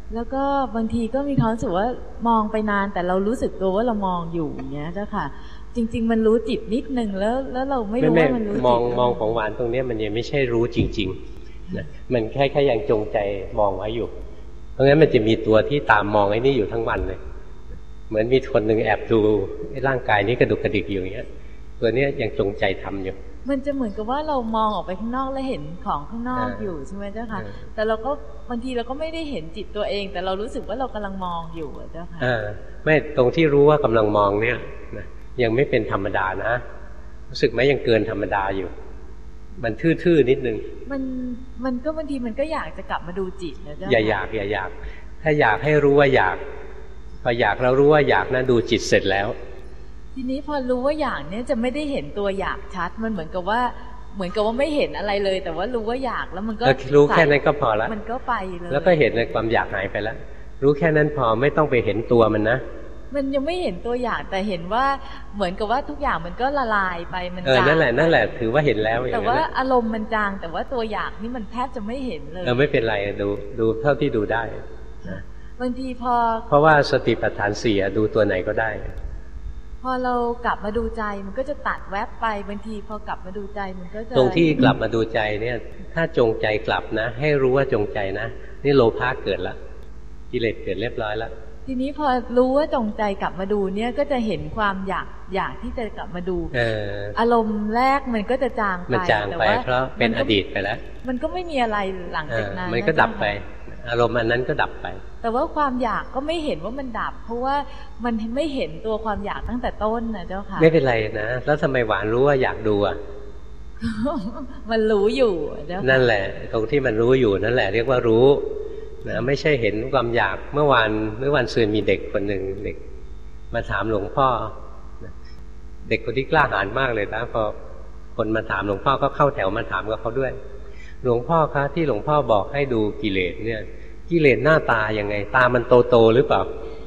แล้วก็บางทีก็มีความรู้สึกว่ามองไปนานแต่เรารู้สึกตัวว่าเรามองอยู่อย่างเงี้ยเจ้าค่ะจริงๆมันรู้จิตนิดนึงแล้วแล้วเราไม่รู้ว่ามันรู้จิตมองมองของหวานตรงนี้มันยังไม่ใช่รู้จริงๆนะมันแค่แค่ยังจงใจมองไว้อยู่เพราะงั้นมันจะมีตัวที่ตามมองไอ้นี่อยู่ทั้งวันเลยเหมือนมีคนหนึ่งแอบดูไอ้ร่างกายนี้กระดุกกระดิกอยู่อย่างเงี้ยตัวนี้ยังจงใจทำอยู่มันจะเหมือนกับว่าเรามองออกไปข้างนอกแล้วเห็นของข้างนอกอยู่ใช่ไหมเจ้าค่ะแต่เราก็บางทีเราก็ไม่ได้เห็นจิตตัวเองแต่เรารู้สึกว่าเรากำลังมองอยู่เจ้าค่ะไม่ตรงที่รู้ว่ากำลังมองเนี่ยนะยังไม่เป็นธรรมดานะรู้สึกไหมยังเกินธรรมดาอยู่มันทื่อๆนิดนึงมันมันก็บางทีมันก็อยากจะกลับมาดูจิตนะเจ้าอย่าอยากอย่าอยากถ้าอยากให้รู้ว่าอยากพออยากเรารู้ว่าอยากนะดูจิตเสร็จแล้วทีนี้พอรู้ว่าอยากเนี่ยจะไม่ได้เห็นตัวอยากชัดมันเหมือนกับว่าเหมือนกับว่าไม่เห็นอะไรเลยแต่ว่ารู้ว่าอยากแล้วมันก็รู้แค่นั้นก็พอแล้วมันก็ไปเลยแล้วก็เห็นในความอยากหายไปแล้วรู้แค่นั้นพอไม่ต้องไปเห็นตัวมันนะมันยังไม่เห็นตัวอยากแต่เห็นว่าเหมือนกับว่าทุกอย่างมันก็ละลายไปมันจางนั่นแหละนั่นแหละถือว่าเห็นแล้วแต่ว่าอารมณ์มันจางแต่ว่าตัวอยากนี่มันแทบจะไม่เห็นเลยเออไม่เป็นไรดูดูเท่าที่ดูได้บางทีพอเพราะว่าสติปัฏฐานสี่ดูตัวไหนก็ได้พอเรากลับมาดูใจมันก็จะตัดแวบไปบางทีพอกลับมาดูใจมันก็จะตรงที่กลับมาดูใจเนี่ยถ้าจงใจกลับนะให้รู้ว่าจงใจนะนี่โลภะเกิดละกิเลสเกิดเรียบร้อยแล้วทีนี้พอรู้ว่าจงใจกลับมาดูเนี่ยก็จะเห็นความอยากอยากที่จะกลับมาดูเอออารมณ์แรกมันก็จะจางไปมันจางไปเพราะเป็นอดีตไปแล้วมันก็ไม่มีอะไรหลังจากนั้นมันก็ดับไปอารมณ์อันนั้นก็ดับไปแต่ว่าความอยากก็ไม่เห็นว่ามันดับเพราะว่ามันไม่เห็นตัวความอยากตั้งแต่ต้นนะเจ้าค่ะไม่เป็นไรนะแล้วทำไมหวานรู้ว่าอยากดูอ่ะมันรู้อยู่เจ้าค่ะนั่นแหละตรงที่มันรู้อยู่นั่นแหละเรียกว่ารู้นะไม่ใช่เห็นความอยากเมื่อวานเมื่อวันซืนมีเด็กคนหนึ่งเด็กมาถามหลวงพ่อเด็กคนที่กล้าหาญมากเลยนะพอคนมาถามหลวงพ่อก็เข้าแถวมาถามกับเขาด้วยหลวงพ่อคะที่หลวงพ่อบอกให้ดูกิเลสเนี่ยกิเลสหน้าตายังไงตามันโตโตหรือเปล่า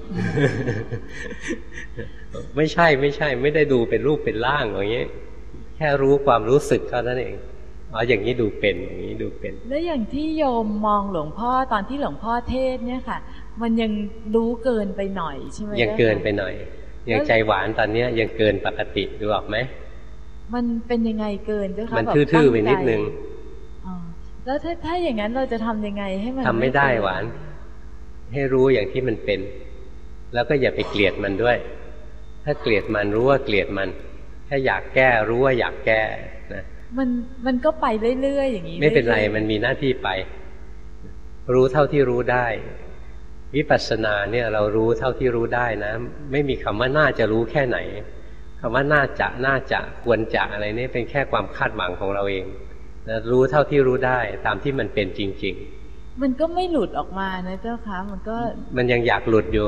ไม่ใช่ไม่ใช่ไม่ได้ดูเป็นรูปเป็นร่างอย่างนี้แค่รู้ความรู้สึกเท่านั้นเองอ๋ออย่างนี้ดูเป็นอย่างนี้ดูเป็นแล้วอย่างที่โยมมองหลวงพ่อตอนที่หลวงพ่อเทศเนี่ยค่ะมันยังรู้เกินไปหน่อยใช่ไหมยังเกินไปหน่อยยังใจหวานตอนนี้ยังเกินปกติดูออกไหมมันเป็นยังไงเกินเจ้าค่ะมันทื่อๆไปนิดนึงแล้วถ้าถ้าอย่างนั้นเราจะทำยังไงให้มันทำไม่ได้หวานให้รู้อย่างที่มันเป็นแล้วก็อย่าไปเกลียดมันด้วยถ้าเกลียดมันรู้ว่าเกลียดมันถ้าอยากแก้รู้ว่าอยากแก้นะมันมันก็ไปเรื่อยๆอย่างนี้ไม่เป็นไรมันมีหน้าที่ไปรู้เท่าที่รู้ได้วิปัสสนาเนี่ยเรารู้เท่าที่รู้ได้นะไม่มีคำว่าน่าจะรู้แค่ไหนคำว่าน่าจะน่าจะควรจะอะไรนี่เป็นแค่ความคาดหวังของเราเองรู้เท่าที่รู้ได้ตามที่มันเป็นจริงๆมันก็ไม่หลุดออกมานะเจ้าค่ะมันก็มันยังอยากหลุดอยู่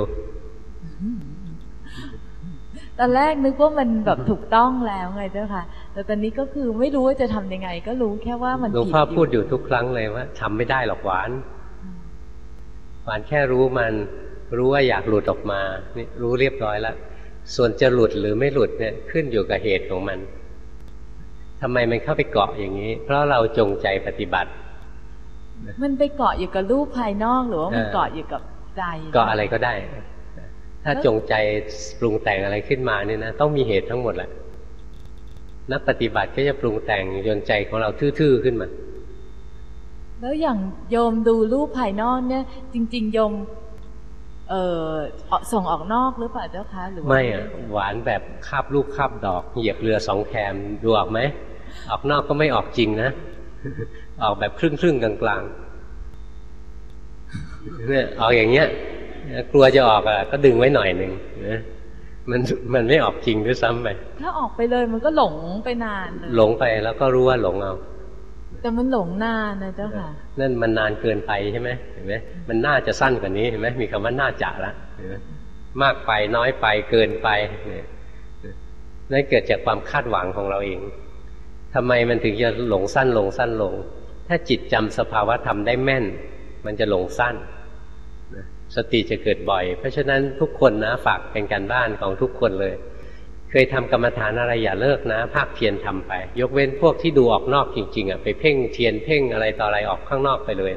ตอนแรกนึกว่ามันแบบถูกต้องแล้วไงเจ้าค่ะแต่ตอนนี้ก็คือไม่รู้ว่าจะทำยังไงก็รู้แค่ว่ามันผิดหลวงพ่อพูดอยู่ทุกครั้งเลยว่าทำไม่ได้หรอกหวานหวานแค่รู้มันรู้ว่าอยากหลุดออกมานี่รู้เรียบร้อยแล้วส่วนจะหลุดหรือไม่หลุดเนี่ยขึ้นอยู่กับเหตุของมันทำไมมันเข้าไปเกาะอย่างนี้เพราะเราจงใจปฏิบัติมันไปเกาะอยู่กับรูปภายนอกหรือว่ามันเกาะอยู่กับใจเกาะอะไรก็ได้ถ้าจงใจปรุงแต่งอะไรขึ้นมาเนี่ยนะต้องมีเหตุทั้งหมดแหละนักปฏิบัติก็จะปรุงแต่งจนใจของเราทื่อๆขึ้นมาแล้วอย่างโยมดูรูปภายนอกเนี่ยจริงๆโยมเอ่อส่งออกนอกหรือเปล่าเจ้าคะหรือไม่อ่ะหวานแบบคาบลูกคาบดอกเหยียบเรือสองแคมดูออกไหมออกนอกก็ไม่ออกจริงนะออกแบบครึ่งๆกลางๆเนี่ยออกอย่างเงี้ยกลัวจะออกอ่ะก็ดึงไว้หน่อยหนึ่งนะมันมันไม่ออกจริงด้วยซ้ำไปถ้าออกไปเลยมันก็หลงไปนานเลยหลงไปแล้วก็รู้ว่าหลงเอาแต่มันหลงนานนะเจ้าค่ะนั่นมันนานเกินไปใช่ไหมเห็นไหมมันน่าจะสั้นกว่านี้เห็นไหมมีคำว่าน่าจะละมากไปน้อยไปเกินไปนั่นเกิดจากความคาดหวังของเราเองทำไมมันถึงจะหลงสั้นลงสั้นลงถ้าจิตจำสภาวะธรรมได้แม่นมันจะหลงสั้นสติจะเกิดบ่อยเพราะฉะนั้นทุกคนนะฝากเป็นการบ้านของทุกคนเลยเคยทำกรรมฐานอะไรอย่าเลิกนะภาคเพียรทำไปยกเว้นพวกที่ดูออกนอกจริงๆอ่ะไปเพ่งเทียนเพ่งอะไรต่ออะไรออกข้างนอกไปเลยนะ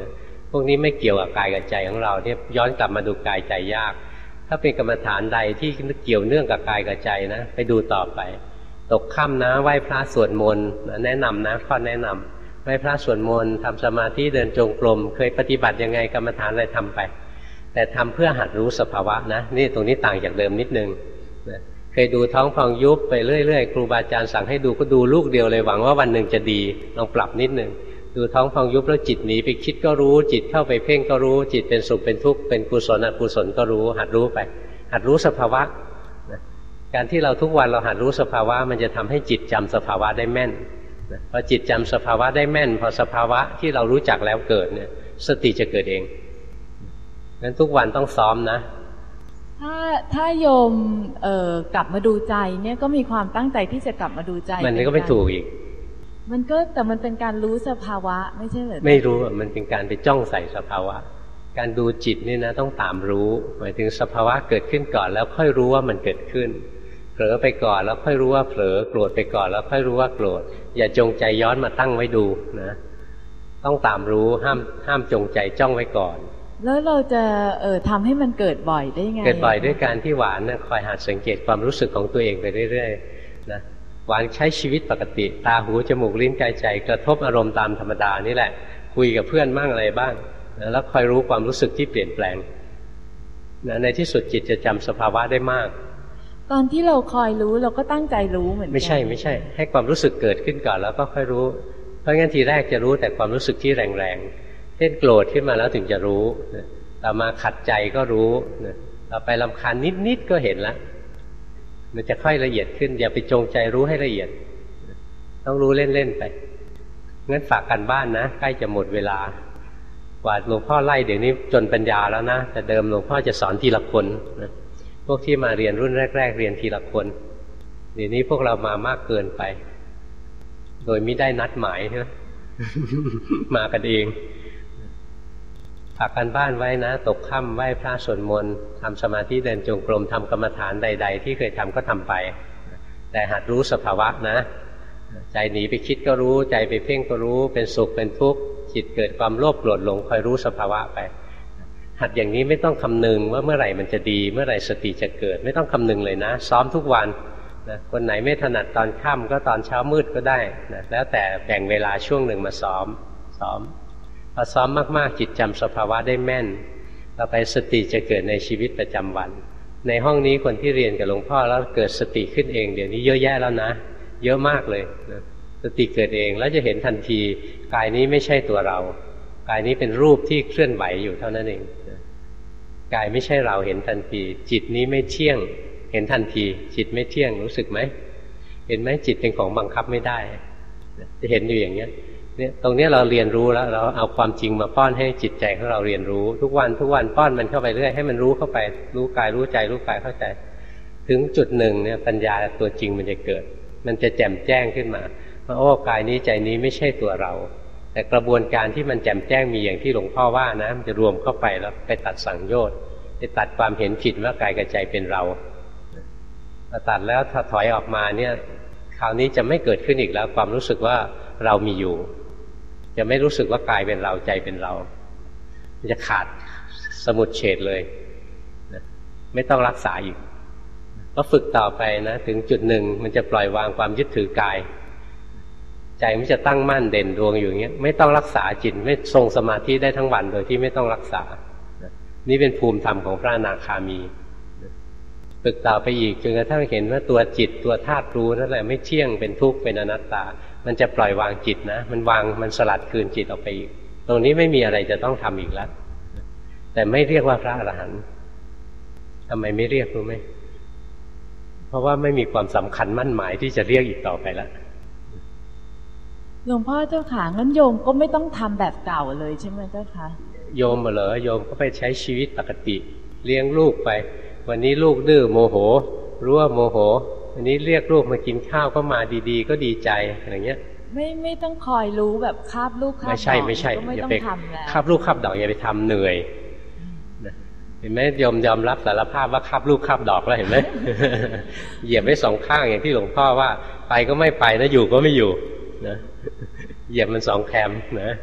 พวกนี้ไม่เกี่ยวกับกายกับใจของเราเนี่ยย้อนกลับมาดูกายใจยากถ้าเป็นกรรมฐานใดที่เกี่ยวเนื่องกับกายกับใจนะไปดูต่อไปตกค่ำนะไหว้พระสวดมนต์แนะนำนะข้อแนะนำไหว้พระสวดมนต์ทำสมาธิเดินจงกรมเคยปฏิบัติยังไงกรรมฐานอะไรทำไปแต่ทำเพื่อหัดรู้สภาวะนะนี่ตรงนี้ต่างจากเดิมนิดนึงนะเคยดูท้องพองยุบไปเรื่อยๆครูบาอาจารย์สั่งให้ดูก็ดูลูกเดียวเลยหวังว่าวันหนึ่งจะดีลองปรับนิดนึงดูท้องพองยุบแล้วจิตหนีไปคิดก็รู้จิตเข้าไปเพ่งก็รู้จิตเป็นสุขเป็นทุกข์เป็นกุศลอกุศลก็รู้หัดรู้ไปหัดรู้สภาวะการที่เราทุกวันเราหัดรู้สภาวะมันจะทำให้จิตจำสภาวะได้แม่นพอจิตจำสภาวะได้แม่นพอสภาวะที่เรารู้จักแล้วเกิดเนี่ยสติจะเกิดเองงั้นทุกวันต้องซ้อมนะถ้าถ้าโยมเอ่อกลับมาดูใจเนี่ยก็มีความตั้งใจที่จะกลับมาดูใจมันก็ไม่ถูกอีกมันก็แต่มันเป็นการรู้สภาวะไม่ใช่เหรอไม่รู้มันเป็นการไปจ้องใส่สภาวะการดูจิตนี่นะต้องตามรู้หมายถึงสภาวะเกิดขึ้นก่อนแล้วค่อยรู้ว่ามันเกิดขึ้นเผลอไปก่อนแล้วค่อยรู้ว่าเผลอโกรธไปก่อนแล้วค่อยรู้ว่าโกรธอย่าจงใจย้อนมาตั้งไว้ดูนะต้องตามรู้ห้ามห้ามจงใจจ้องไว้ก่อนแล้วเราจะเอ่อทำให้มันเกิดบ่อยได้ไงเกิดบ่อยด้วยการที่หวานนะคอยหัดสังเกตความรู้สึกของตัวเองไปเรื่อยๆนะหวานใช้ชีวิตปกติตาหูจมูกลิ้นกายใจกระทบอารมณ์ตามธรรมดานี่แหละคุยกับเพื่อนบ้างอะไรบ้างนะแล้วคอยรู้ความรู้สึกที่เปลี่ยนแปลงนะในที่สุดจิตจะจำสภาวะได้มากตอนที่เราคอยรู้เราก็ตั้งใจรู้เหมือนกันไม่ใช่ไม่ใช่ให้ความรู้สึกเกิดขึ้นก่อนแล้วก็ค่อยรู้เพราะงั้นทีแรกจะรู้แต่ความรู้สึกที่แรงๆเช่นโกรธขึ้นมาแล้วถึงจะรู้ต่อมาขัดใจก็รู้ต่อไปรำคาญนิดๆก็เห็นแล้วมันจะค่อยละเอียดขึ้นอย่าไปจงใจรู้ให้ละเอียดต้องรู้เล่นๆไปงั้นฝากกันบ้านนะใกล้จะหมดเวลากว่าหลวงพ่อไล่เดี๋ยวนี้จนปัญญาแล้วนะแต่เดิมหลวงพ่อจะสอนทีละคนนะพวกที่มาเรียนรุ่นแรกๆเรียนทีละคนเดี๋ยวนี้พวกเรามามากเกินไปโดยไม่ได้นัดหมายนะมากันเองฝากกันบ้านไว้นะตกค่ำไหว้พระสวดมนต์ทำสมาธิเดินจงกรมทำกรรมฐานใดๆที่เคยทำก็ทำไปแต่หัดรู้สภาวะนะใจหนีไปคิดก็รู้ใจไปเพ่งก็รู้เป็นสุขเป็นทุกข์จิตเกิดความโลภโกรธหลงคอยรู้สภาวะไปหัดอย่างนี้ไม่ต้องคำนึงว่าเมื่อไหร่มันจะดีเมื่อไหร่สติจะเกิดไม่ต้องคำนึงเลยนะซ้อมทุกวันนะคนไหนไม่ถนัดตอนค่ำก็ตอนเช้ามืดก็ได้นะแล้วแต่แบ่งเวลาช่วงหนึ่งมาซ้อมซ้อมพอซ้อมมากๆจิตจำสภาวะได้แม่นต่อไปสติจะเกิดในชีวิตประจำวันในห้องนี้คนที่เรียนกับหลวงพ่อแล้วเกิดสติขึ้นเองเดี๋ยวนี้เยอะแยะแล้วนะเยอะมากเลยนะสติเกิดเองแล้วจะเห็นทันทีกายนี้ไม่ใช่ตัวเรากายนี้เป็นรูปที่เคลื่อนไหวอยู่เท่านั้นเองกายไม่ใช่เราเห็นทันทีจิตนี้ไม่เที่ยงเห็นทันทีจิตไม่เที่ยงรู้สึกไหมเห็นไหมจิตเป็นของบังคับไม่ได้จะเห็นอยู่อย่างเนี้ยเนี่ยตรงนี้เราเรียนรู้แล้วเราเอาความจริงมาป้อนให้จิตใจของเราเรียนรู้ทุกวันทุกวันป้อนมันเข้าไปเรื่อยให้มันรู้เข้าไปรู้กายรู้ใจรู้กายเข้าใจถึงจุดหนึ่งเนี่ยปัญญาตัวจริงมันจะเกิดมันจะแจ่มแจ้งขึ้นมาว่าโอ้กายนี้ใจนี้ไม่ใช่ตัวเราแต่กระบวนการที่มันแจ่มแจ้งมีอย่างที่หลวงพ่อว่านะมันจะรวมเข้าไปแล้วไปตัดสังโยชน์ไปตัดความเห็นผิดว่ากายกับใจเป็นเราพอตัดแล้วถ้าถอยออกมาเนี่ยคราวนี้จะไม่เกิดขึ้นอีกแล้วความรู้สึกว่าเรามีอยู่จะไม่รู้สึกว่ากายเป็นเราใจเป็นเรามันจะขาดสมุดเฉดเลยนะไม่ต้องรักษาอีกก็ฝึกต่อไปนะถึงจุดหนึ่งมันจะปล่อยวางความยึดถือกายใจมันจะตั้งมั่นเด่นดวงอยู่อย่างเงี้ยไม่ต้องรักษาจิตไม่ทรงสมาธิได้ทั้งวันโดยที่ไม่ต้องรักษานี่เป็นภูมิธรรมของพระอนาคามีฝึกต่อไปอีกจนกระทั่งเห็นว่าตัวจิตตัวธาตุรู้นั่นแหละไม่เที่ยงเป็นทุกข์เป็นอนัตตามันจะปล่อยวางจิตนะมันวางมันสลัดคืนจิตออกไปอีกตรงนี้ไม่มีอะไรจะต้องทำอีกแล้วแต่ไม่เรียกว่าพระอรหันต์ทำไมไม่เรียกรู้ไหมเพราะว่าไม่มีความสำคัญมั่นหมายที่จะเรียกอีกต่อไปแล้วหลวงพ่อเจ้าค่ะงั้นโยมก็ไม่ต้องทำแบบเก่าเลยใช่ไหมเจ้าคะโยมเหรอโยมก็ไปใช้ชีวิตปกติเลี้ยงลูกไปวันนี้ลูกดื้อโมโหรู้ว่าโมโหวันนี้เรียกลูกมากินข้าวก็มาดีๆก็ดีใจอะไรเงี้ยไม่ไม่ต้องคอยรู้แบบคาบลูกคาบดอกไม่ใช่ไม่ใช่อย่าไปคาบลูกคาบดอกอย่าไปทำเหนื่อยเห็นไหมยอมยอมรับสารภาพว่าคาบลูกคาบดอกแล้วเห็นไหม เหยียบไว้สองข้างอย่างที่หลวงพ่อว่าไปก็ไม่ไปนะอยู่ก็ไม่อยู่นะเหยียบมันสองแคมนะ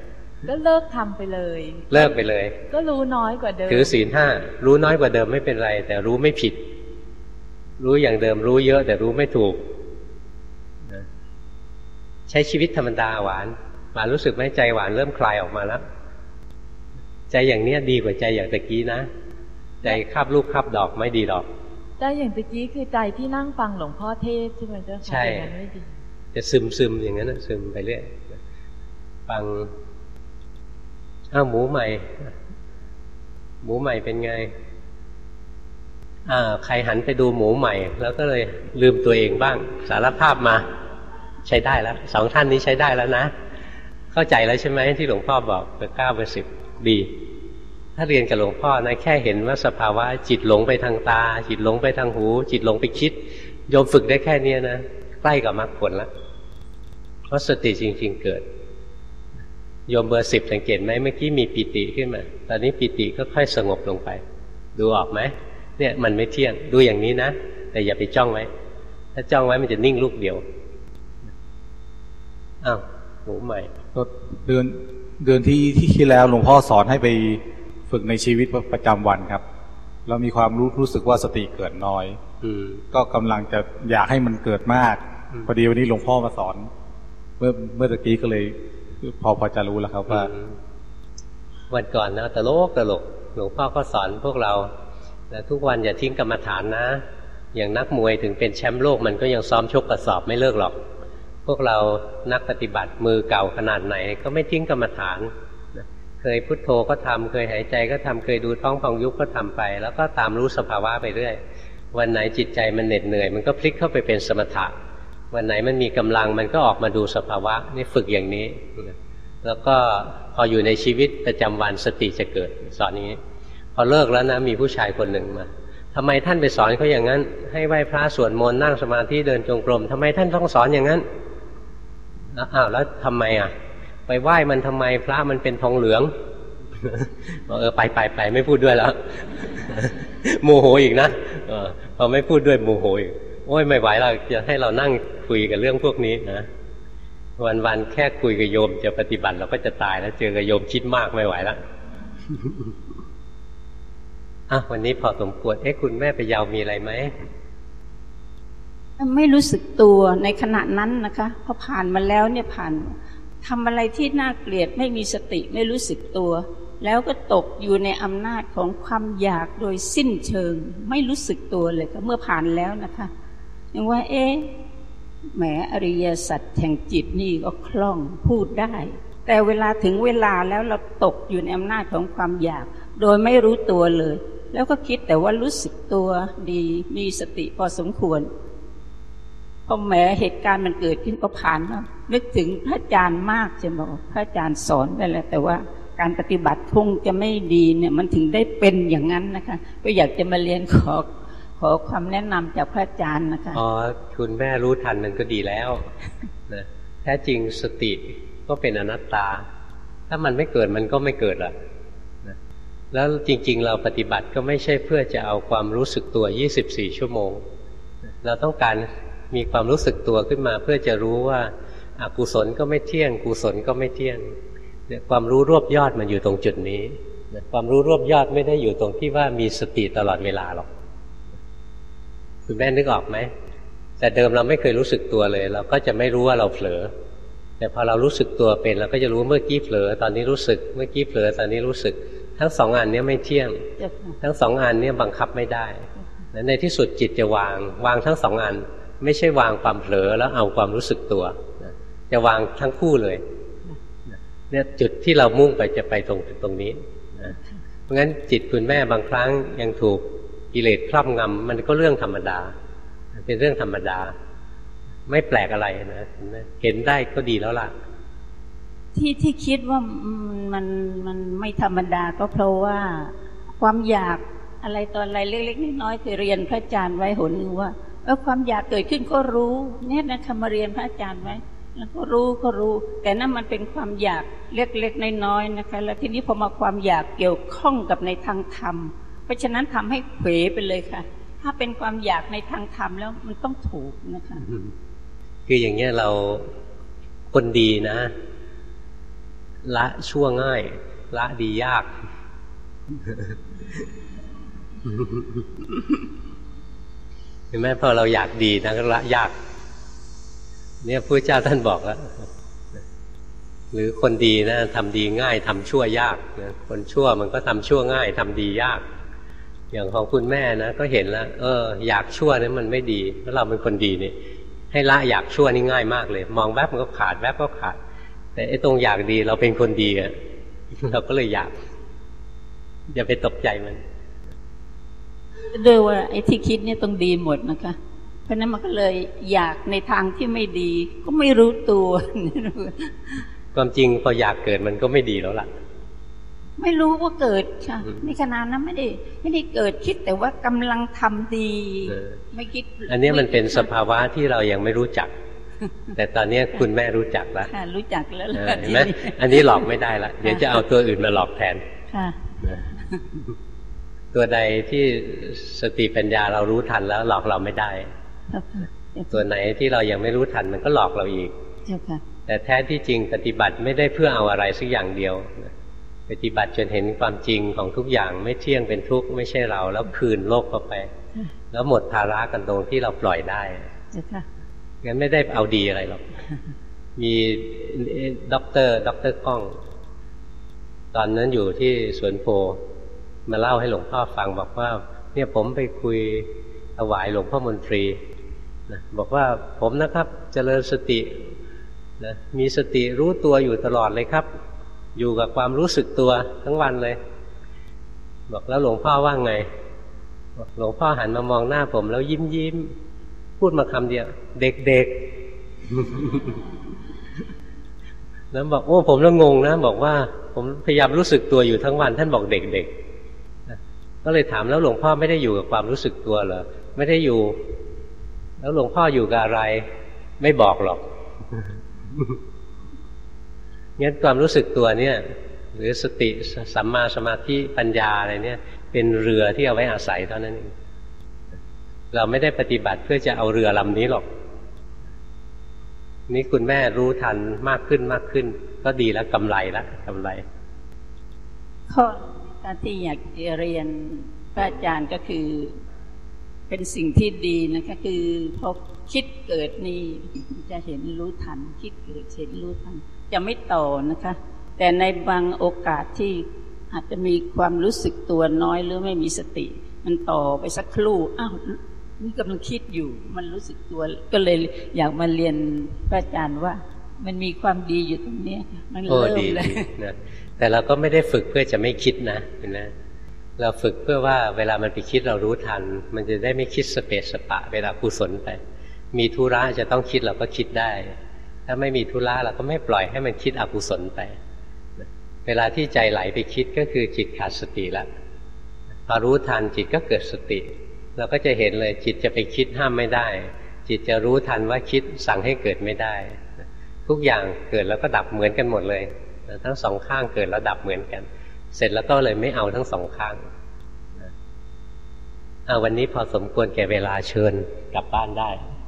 ก็เลิกทำไปเลยเลิกไปเลยก็รู้น้อยกว่าเดิมถือศีลห้ารู้น้อยกว่าเดิมไม่เป็นไรแต่รู้ไม่ผิดรู้อย่างเดิมรู้เยอะแต่รู้ไม่ถูกใช้ชีวิตธรรมดาหวานหวานรู้สึกไหมใจหวานเริ่มคลายออกมาแล้วใจอย่างเนี้ยดีกว่าใจอย่างตะกี้นะใจคาบลูกคาบดอกไม่ดีหรอกใจอย่างตะกี้คือใจที่นั่งฟังหลวงพ่อเทศใช่ไหมเจ้าค่ะใช่ไม่ดีจะซึมซึมอย่างนั้นนะซึมไปเรื่อยฟังอ้าวหมูใหม่หมูใหม่เป็นไงอ่าใครหันไปดูหมูใหม่แล้วก็เลยลืมตัวเองบ้างสารภาพมาใช้ได้แล้วสองท่านนี้ใช้ได้แล้วนะเข้าใจแล้วใช่ไหมที่หลวงพ่อบอกเบอร์เก้าเบอร์สิบดีถ้าเรียนกับหลวงพ่อนะแค่เห็นว่าสภาวะจิตหลงไปทางตาจิตหลงไปทางหูจิตหลงไปคิดโยมฝึกได้แค่นี้นะใกล้กับมรรคผลแล้วเพราะสติจริงๆเกิดโยมเบอร์สิบสังเกตไหมเมื่อกี้มีปิติขึ้นมาตอนนี้ปิติก็ค่อยสงบลงไปดูออกไหมเนี่ยมันไม่เที่ยงดูอย่างนี้นะแต่อย่าไปจ้องไว้ถ้าจ้องไว้มันจะนิ่งลูกเดียวอ้าวหมูใหม่เดือนเดือนที่ที่ที่แล้วหลวงพ่อสอนให้ไปฝึกในชีวิตประจำวันครับเรามีความรู้รู้สึกว่าสติเกิดน้อยก็กำลังจะอยากให้มันเกิดมากพอดีวันนี้หลวงพ่อมาสอนเมื่อเมื่อตะกี้ก็เลยพอพอจะรู้แล้วครับว่าวันก่อนนะตลกตลกหลวงพ่อก็สอนพวกเราแต่ทุกวันอย่าทิ้งกรรมฐานนะอย่างนักมวยถึงเป็นแชมป์โลกมันก็ยังซ้อมชกกระสอบไม่เลิกหรอกพวกเรานักปฏิบัติมือเก่าขนาดไหนก็ไม่ทิ้งกรรมฐานเคยพุทโธก็ทำเคยหายใจก็ทำเคยดูท้องพองยุบก็ทำไปแล้วก็ตามรู้สภาวะไปเรื่อยวันไหนจิตใจมันเหน็ดเหนื่อยมันก็พลิกเข้าไปเป็นสมถะวันไหนมันมีกำลังมันก็ออกมาดูสภาวะนี่ฝึกอย่างนี้แล้วก็พออยู่ในชีวิตประจำวันสติจะเกิดสอนอย่างนี้พอเลิกแล้วนะมีผู้ชายคนหนึ่งมาทำไมท่านไปสอนเขาอย่างนั้นให้ไหว้พระสวดมนต์นั่งสมาธิเดินจงกรมทำไมท่านต้องสอนอย่างนั้นอ้าวแล้วทำไมอ่ะไปไหว้มันทำไมพระมันเป็นทองเหลืองบอกเออไปไปไปไม่พูดด้วยแล้วโมโหอีกนะเออพอไม่พูดด้วยโมโหอีกโอ้ยไม่ไหวเราจะให้เรานั่งคุยกับเรื่องพวกนี้นะวันๆแค่คุยกับโยมจะปฏิบัติเราก็จะตายแล้วเจอกับโยมคิดมากไม่ไหวแล้วอ่ะวันนี้พอสมควรเอ๊ะคุณแม่ไปยาวมีอะไรไหมไม่รู้สึกตัวในขณะนั้นนะคะพอผ่านมาแล้วเนี่ยผ่านทำอะไรที่น่าเกลียดไม่มีสติไม่รู้สึกตัวแล้วก็ตกอยู่ในอำนาจของความอยากโดยสิ้นเชิงไม่รู้สึกตัวเลยก็เมื่อผ่านแล้วนะคะยังว่าเอ๊ะแหมอริยสัจแห่งจิตนี่ก็คล่องพูดได้แต่เวลาถึงเวลาแล้วเราตกอยู่ในอำนาจของความอยากโดยไม่รู้ตัวเลยแล้วก็คิดแต่ว่ารู้สึกตัวดีมีสติพอสมควรพอแหมเหตุการณ์มันเกิดขึ้นก็ผ่านมานึกถึงพระอาจารย์มากจะบอกพระอาจารย์สอนไปแล้วแต่ว่าการปฏิบัติคงจะไม่ดีเนี่ยมันถึงได้เป็นอย่างนั้นนะคะก็อยากจะมาเรียนขอขอความแนะนำจากพระอาจารย์นะคะอ๋อคุณแม่รู้ทันมันก็ดีแล้วนะแท้จริงสติก็เป็นอนัตตาถ้ามันไม่เกิดมันก็ไม่เกิดละนะแล้วจริงๆเราปฏิบัติก็ไม่ใช่เพื่อจะเอาความรู้สึกตัวยี่สิบสี่ชั่วโมงเราต้องการมีความรู้สึกตัวขึ้นมาเพื่อจะรู้ว่าอกุศลก็ไม่เที่ยงกุศลก็ไม่เที่ยงเนี่ยความรู้รวบยอดมันอยู่ตรงจุดนี้ความรู้รวบยอดไม่ได้อยู่ตรงที่ว่ามีสติตลอดเวลาหรอกคุณแม่นึกออกไหมแต่เดิมเราไม่เคยรู้สึกตัวเลยเราก็จะไม่รู้ว่าเราเผลอแต่พอเรารู้สึกตัวเป็นเราก็จะรู้เมื่อกี้เผลอตอนนี้รู้สึกเมื่อกี้เผลอตอนนี้รู้สึกทั้งสองอันนี้ไม่เที่ยงทั้งสองอันนี้บังคับไม่ได้ในที่สุดจิตจะวางวางทั้งสองอันไม่ใช่วางความเผลอแล้วเอาความรู้สึกตัวจะวางทั้งคู่เลยเนี่ยจุดที่เรามุ่งไปจะไปตรงตรงนี้นะเพราะงั้นจิตคุณแม่บางครั้งยังถูกกิเลสครอบงำมันก็เรื่องธรรมดาเป็นเรื่องธรรมดาไม่แปลกอะไรนะเห็นได้ก็ดีแล้วล่ะที่ที่คิดว่ามันมันไม่ธรรมดาก็เพราะว่าความอยากอะไรตอนอะไรเล็กๆน้อยๆเคยเรียนพระอาจารย์ไว้หนนึงว่าเออความอยากเกิดขึ้นก็รู้เนี่ยนะคะมาเรียนพระอาจารย์ไว้แล้วก็รู้ก็รู้แต่นั่นมันเป็นความอยากเล็กๆน้อยๆนะคะแล้วทีนี้พอมาความอยากเกี่ยวข้องกับในทางธรรมเพราะฉะนั้นทำให้เผลอไปเลยค่ะถ้าเป็นความอยากในทางธรรมแล้วมันต้องถูกนะคะคืออย่างเงี้ยเราคนดีนะละชั่วง่ายละดียากเห็นไหมพอเราอยากดีนะก็ละยากเนี่ยพระเจ้าท่านบอกแล้วหรือคนดีนะทำดีง่ายทำชั่วยากนะคนชั่วมันก็ทำชั่วง่ายทำดียากอย่างของคุณแม่นะก็เห็นแล้วเอออยากชั่วนี่มันไม่ดีแล้วเราเป็นคนดีนี่ให้ละอยากชั่วนี่ง่ายมากเลยมองแวบมันก็ขาดแวบก็ขาดแต่ไอ้ตรงอยากดีเราเป็นคนดีอะเราก็เลยอยากอย่าไปตกใจมันด้วยว่าไอ้ที่คิดเนี่ยต้องดีหมดนะคะเพราะนั้นมันก็เลยอยากในทางที่ไม่ดีก็ไม่รู้ตัวความจริงพออยากเกิดมันก็ไม่ดีแล้วล่ะไม่รู้ว่าเกิดค่ะในขณะนั้นไม่ได้ไม่ได้เกิดคิดแต่ว่ากำลังทำดีไม่คิดอันนี้มันเป็นสภาวะที่เรายังไม่รู้จักแต่ตอนนี้คุณแม่รู้จักแล้วรู้จักแล้วเห็นไหมอันนี้หลอกไม่ได้ละเดี๋ยวจะเอาตัวอื่นมาหลอกแทนตัวใดที่สติปัญญาเรารู้ทันแล้วหลอกเราไม่ได้ตัวไหนที่เรายังไม่รู้ทันมันก็หลอกเราอีกแต่แท้ที่จริงปฏิบัติไม่ได้เพื่อเอาอะไรสักอย่างเดียวปฏิบัติจนเห็นความจริงของทุกอย่างไม่เที่ยงเป็นทุกข์ไม่ใช่เราแล้วคืนโลกเข้าไปแล้วหมดภาระกันตรงที่เราปล่อยได้งั้นไม่ได้เอาดีอะไรหรอกมีด็อกเตอร์ด็อกเตอร์ก้องตอนนั้นอยู่ที่สวนโพมาเล่าให้หลวงพ่อฟังบอกว่าเนี่ยผมไปคุยถวายหลวงพ่อมนตรีนะบอกว่าผมนะครับเจริญสตินะมีสติรู้ตัวอยู่ตลอดเลยครับอยู่กับความรู้สึกตัวทั้งวันเลยบอกแล้วหลวงพ่อว่าไงหลวงพ่อหันมามองหน้าผมแล้วยิ้มยิ้มพูดมาคำเดียวเด็กๆแล้วบอกโอ้ผมแล้วงงนะบอกว่าผมพยายามรู้สึกตัวอยู่ทั้งวันท่านบอกเด็กๆก็เลยถามแล้วหลวงพ่อไม่ได้อยู่กับความรู้สึกตัวเหรอไม่ได้อยู่แล้วหลวงพ่ออยู่กับอะไรไม่บอกหรอกงั้นความรู้สึกตัวเนี่ยหรือสติสัมมาสมาธิปัญญาอะไรเนี่ยเป็นเรือที่เอาไว้อาศัยเท่านั้นเองเราไม่ได้ปฏิบัติเพื่อจะเอาเรือลำนี้หรอกนี่คุณแม่รู้ทันมากขึ้นมากขึ้นก็ดีแล้วกำไรแล้วกำไรข้อที่อยากเรียนพระอาจารย์ก็คือเป็นสิ่งที่ดีนะคะคือพอคิดเกิดนี่จะเห็นรู้ทันคิดเกิดเห็นรู้ทันจะไม่ต่อนะคะแต่ในบางโอกาสที่อาจจะมีความรู้สึกตัวน้อยหรือไม่มีสติมันต่อไปสักครู่อ้าวนี่กำลังคิดอยู่มันรู้สึกตัวก็เลยอยากมาเรียนพระอาจารย์ว่ามันมีความดีอยู่ตรงนี้มันเริ่มเลยนะแต่เราก็ไม่ได้ฝึกเพื่อจะไม่คิดนะเห็นไหมเราฝึกเพื่อว่าเวลามันไปคิดเรารู้ทันมันจะได้ไม่คิดสเปสสปะเวลากุศลไปมีธุระจะต้องคิดเราก็คิดได้ถ้าไม่มีธุระเราก็ไม่ปล่อยให้มันคิดอกุศลไปเวลาที่ใจไหลไปคิดก็คือจิตขาดสติแล้วพอรู้ทันจิตก็เกิดสติเราก็จะเห็นเลยจิตจะไปคิดห้ามไม่ได้จิตจะรู้ทันว่าคิดสั่งให้เกิดไม่ได้ทุกอย่างเกิดแล้วก็ดับเหมือนกันหมดเลยทั้งสองข้างเกิดแล้วดับเหมือนกันเสร็จแล้วก็เลยไม่เอาทั้งสองข้างเอาวันนี้พอสมควรแก่เวลาเชิญกลับบ้านได้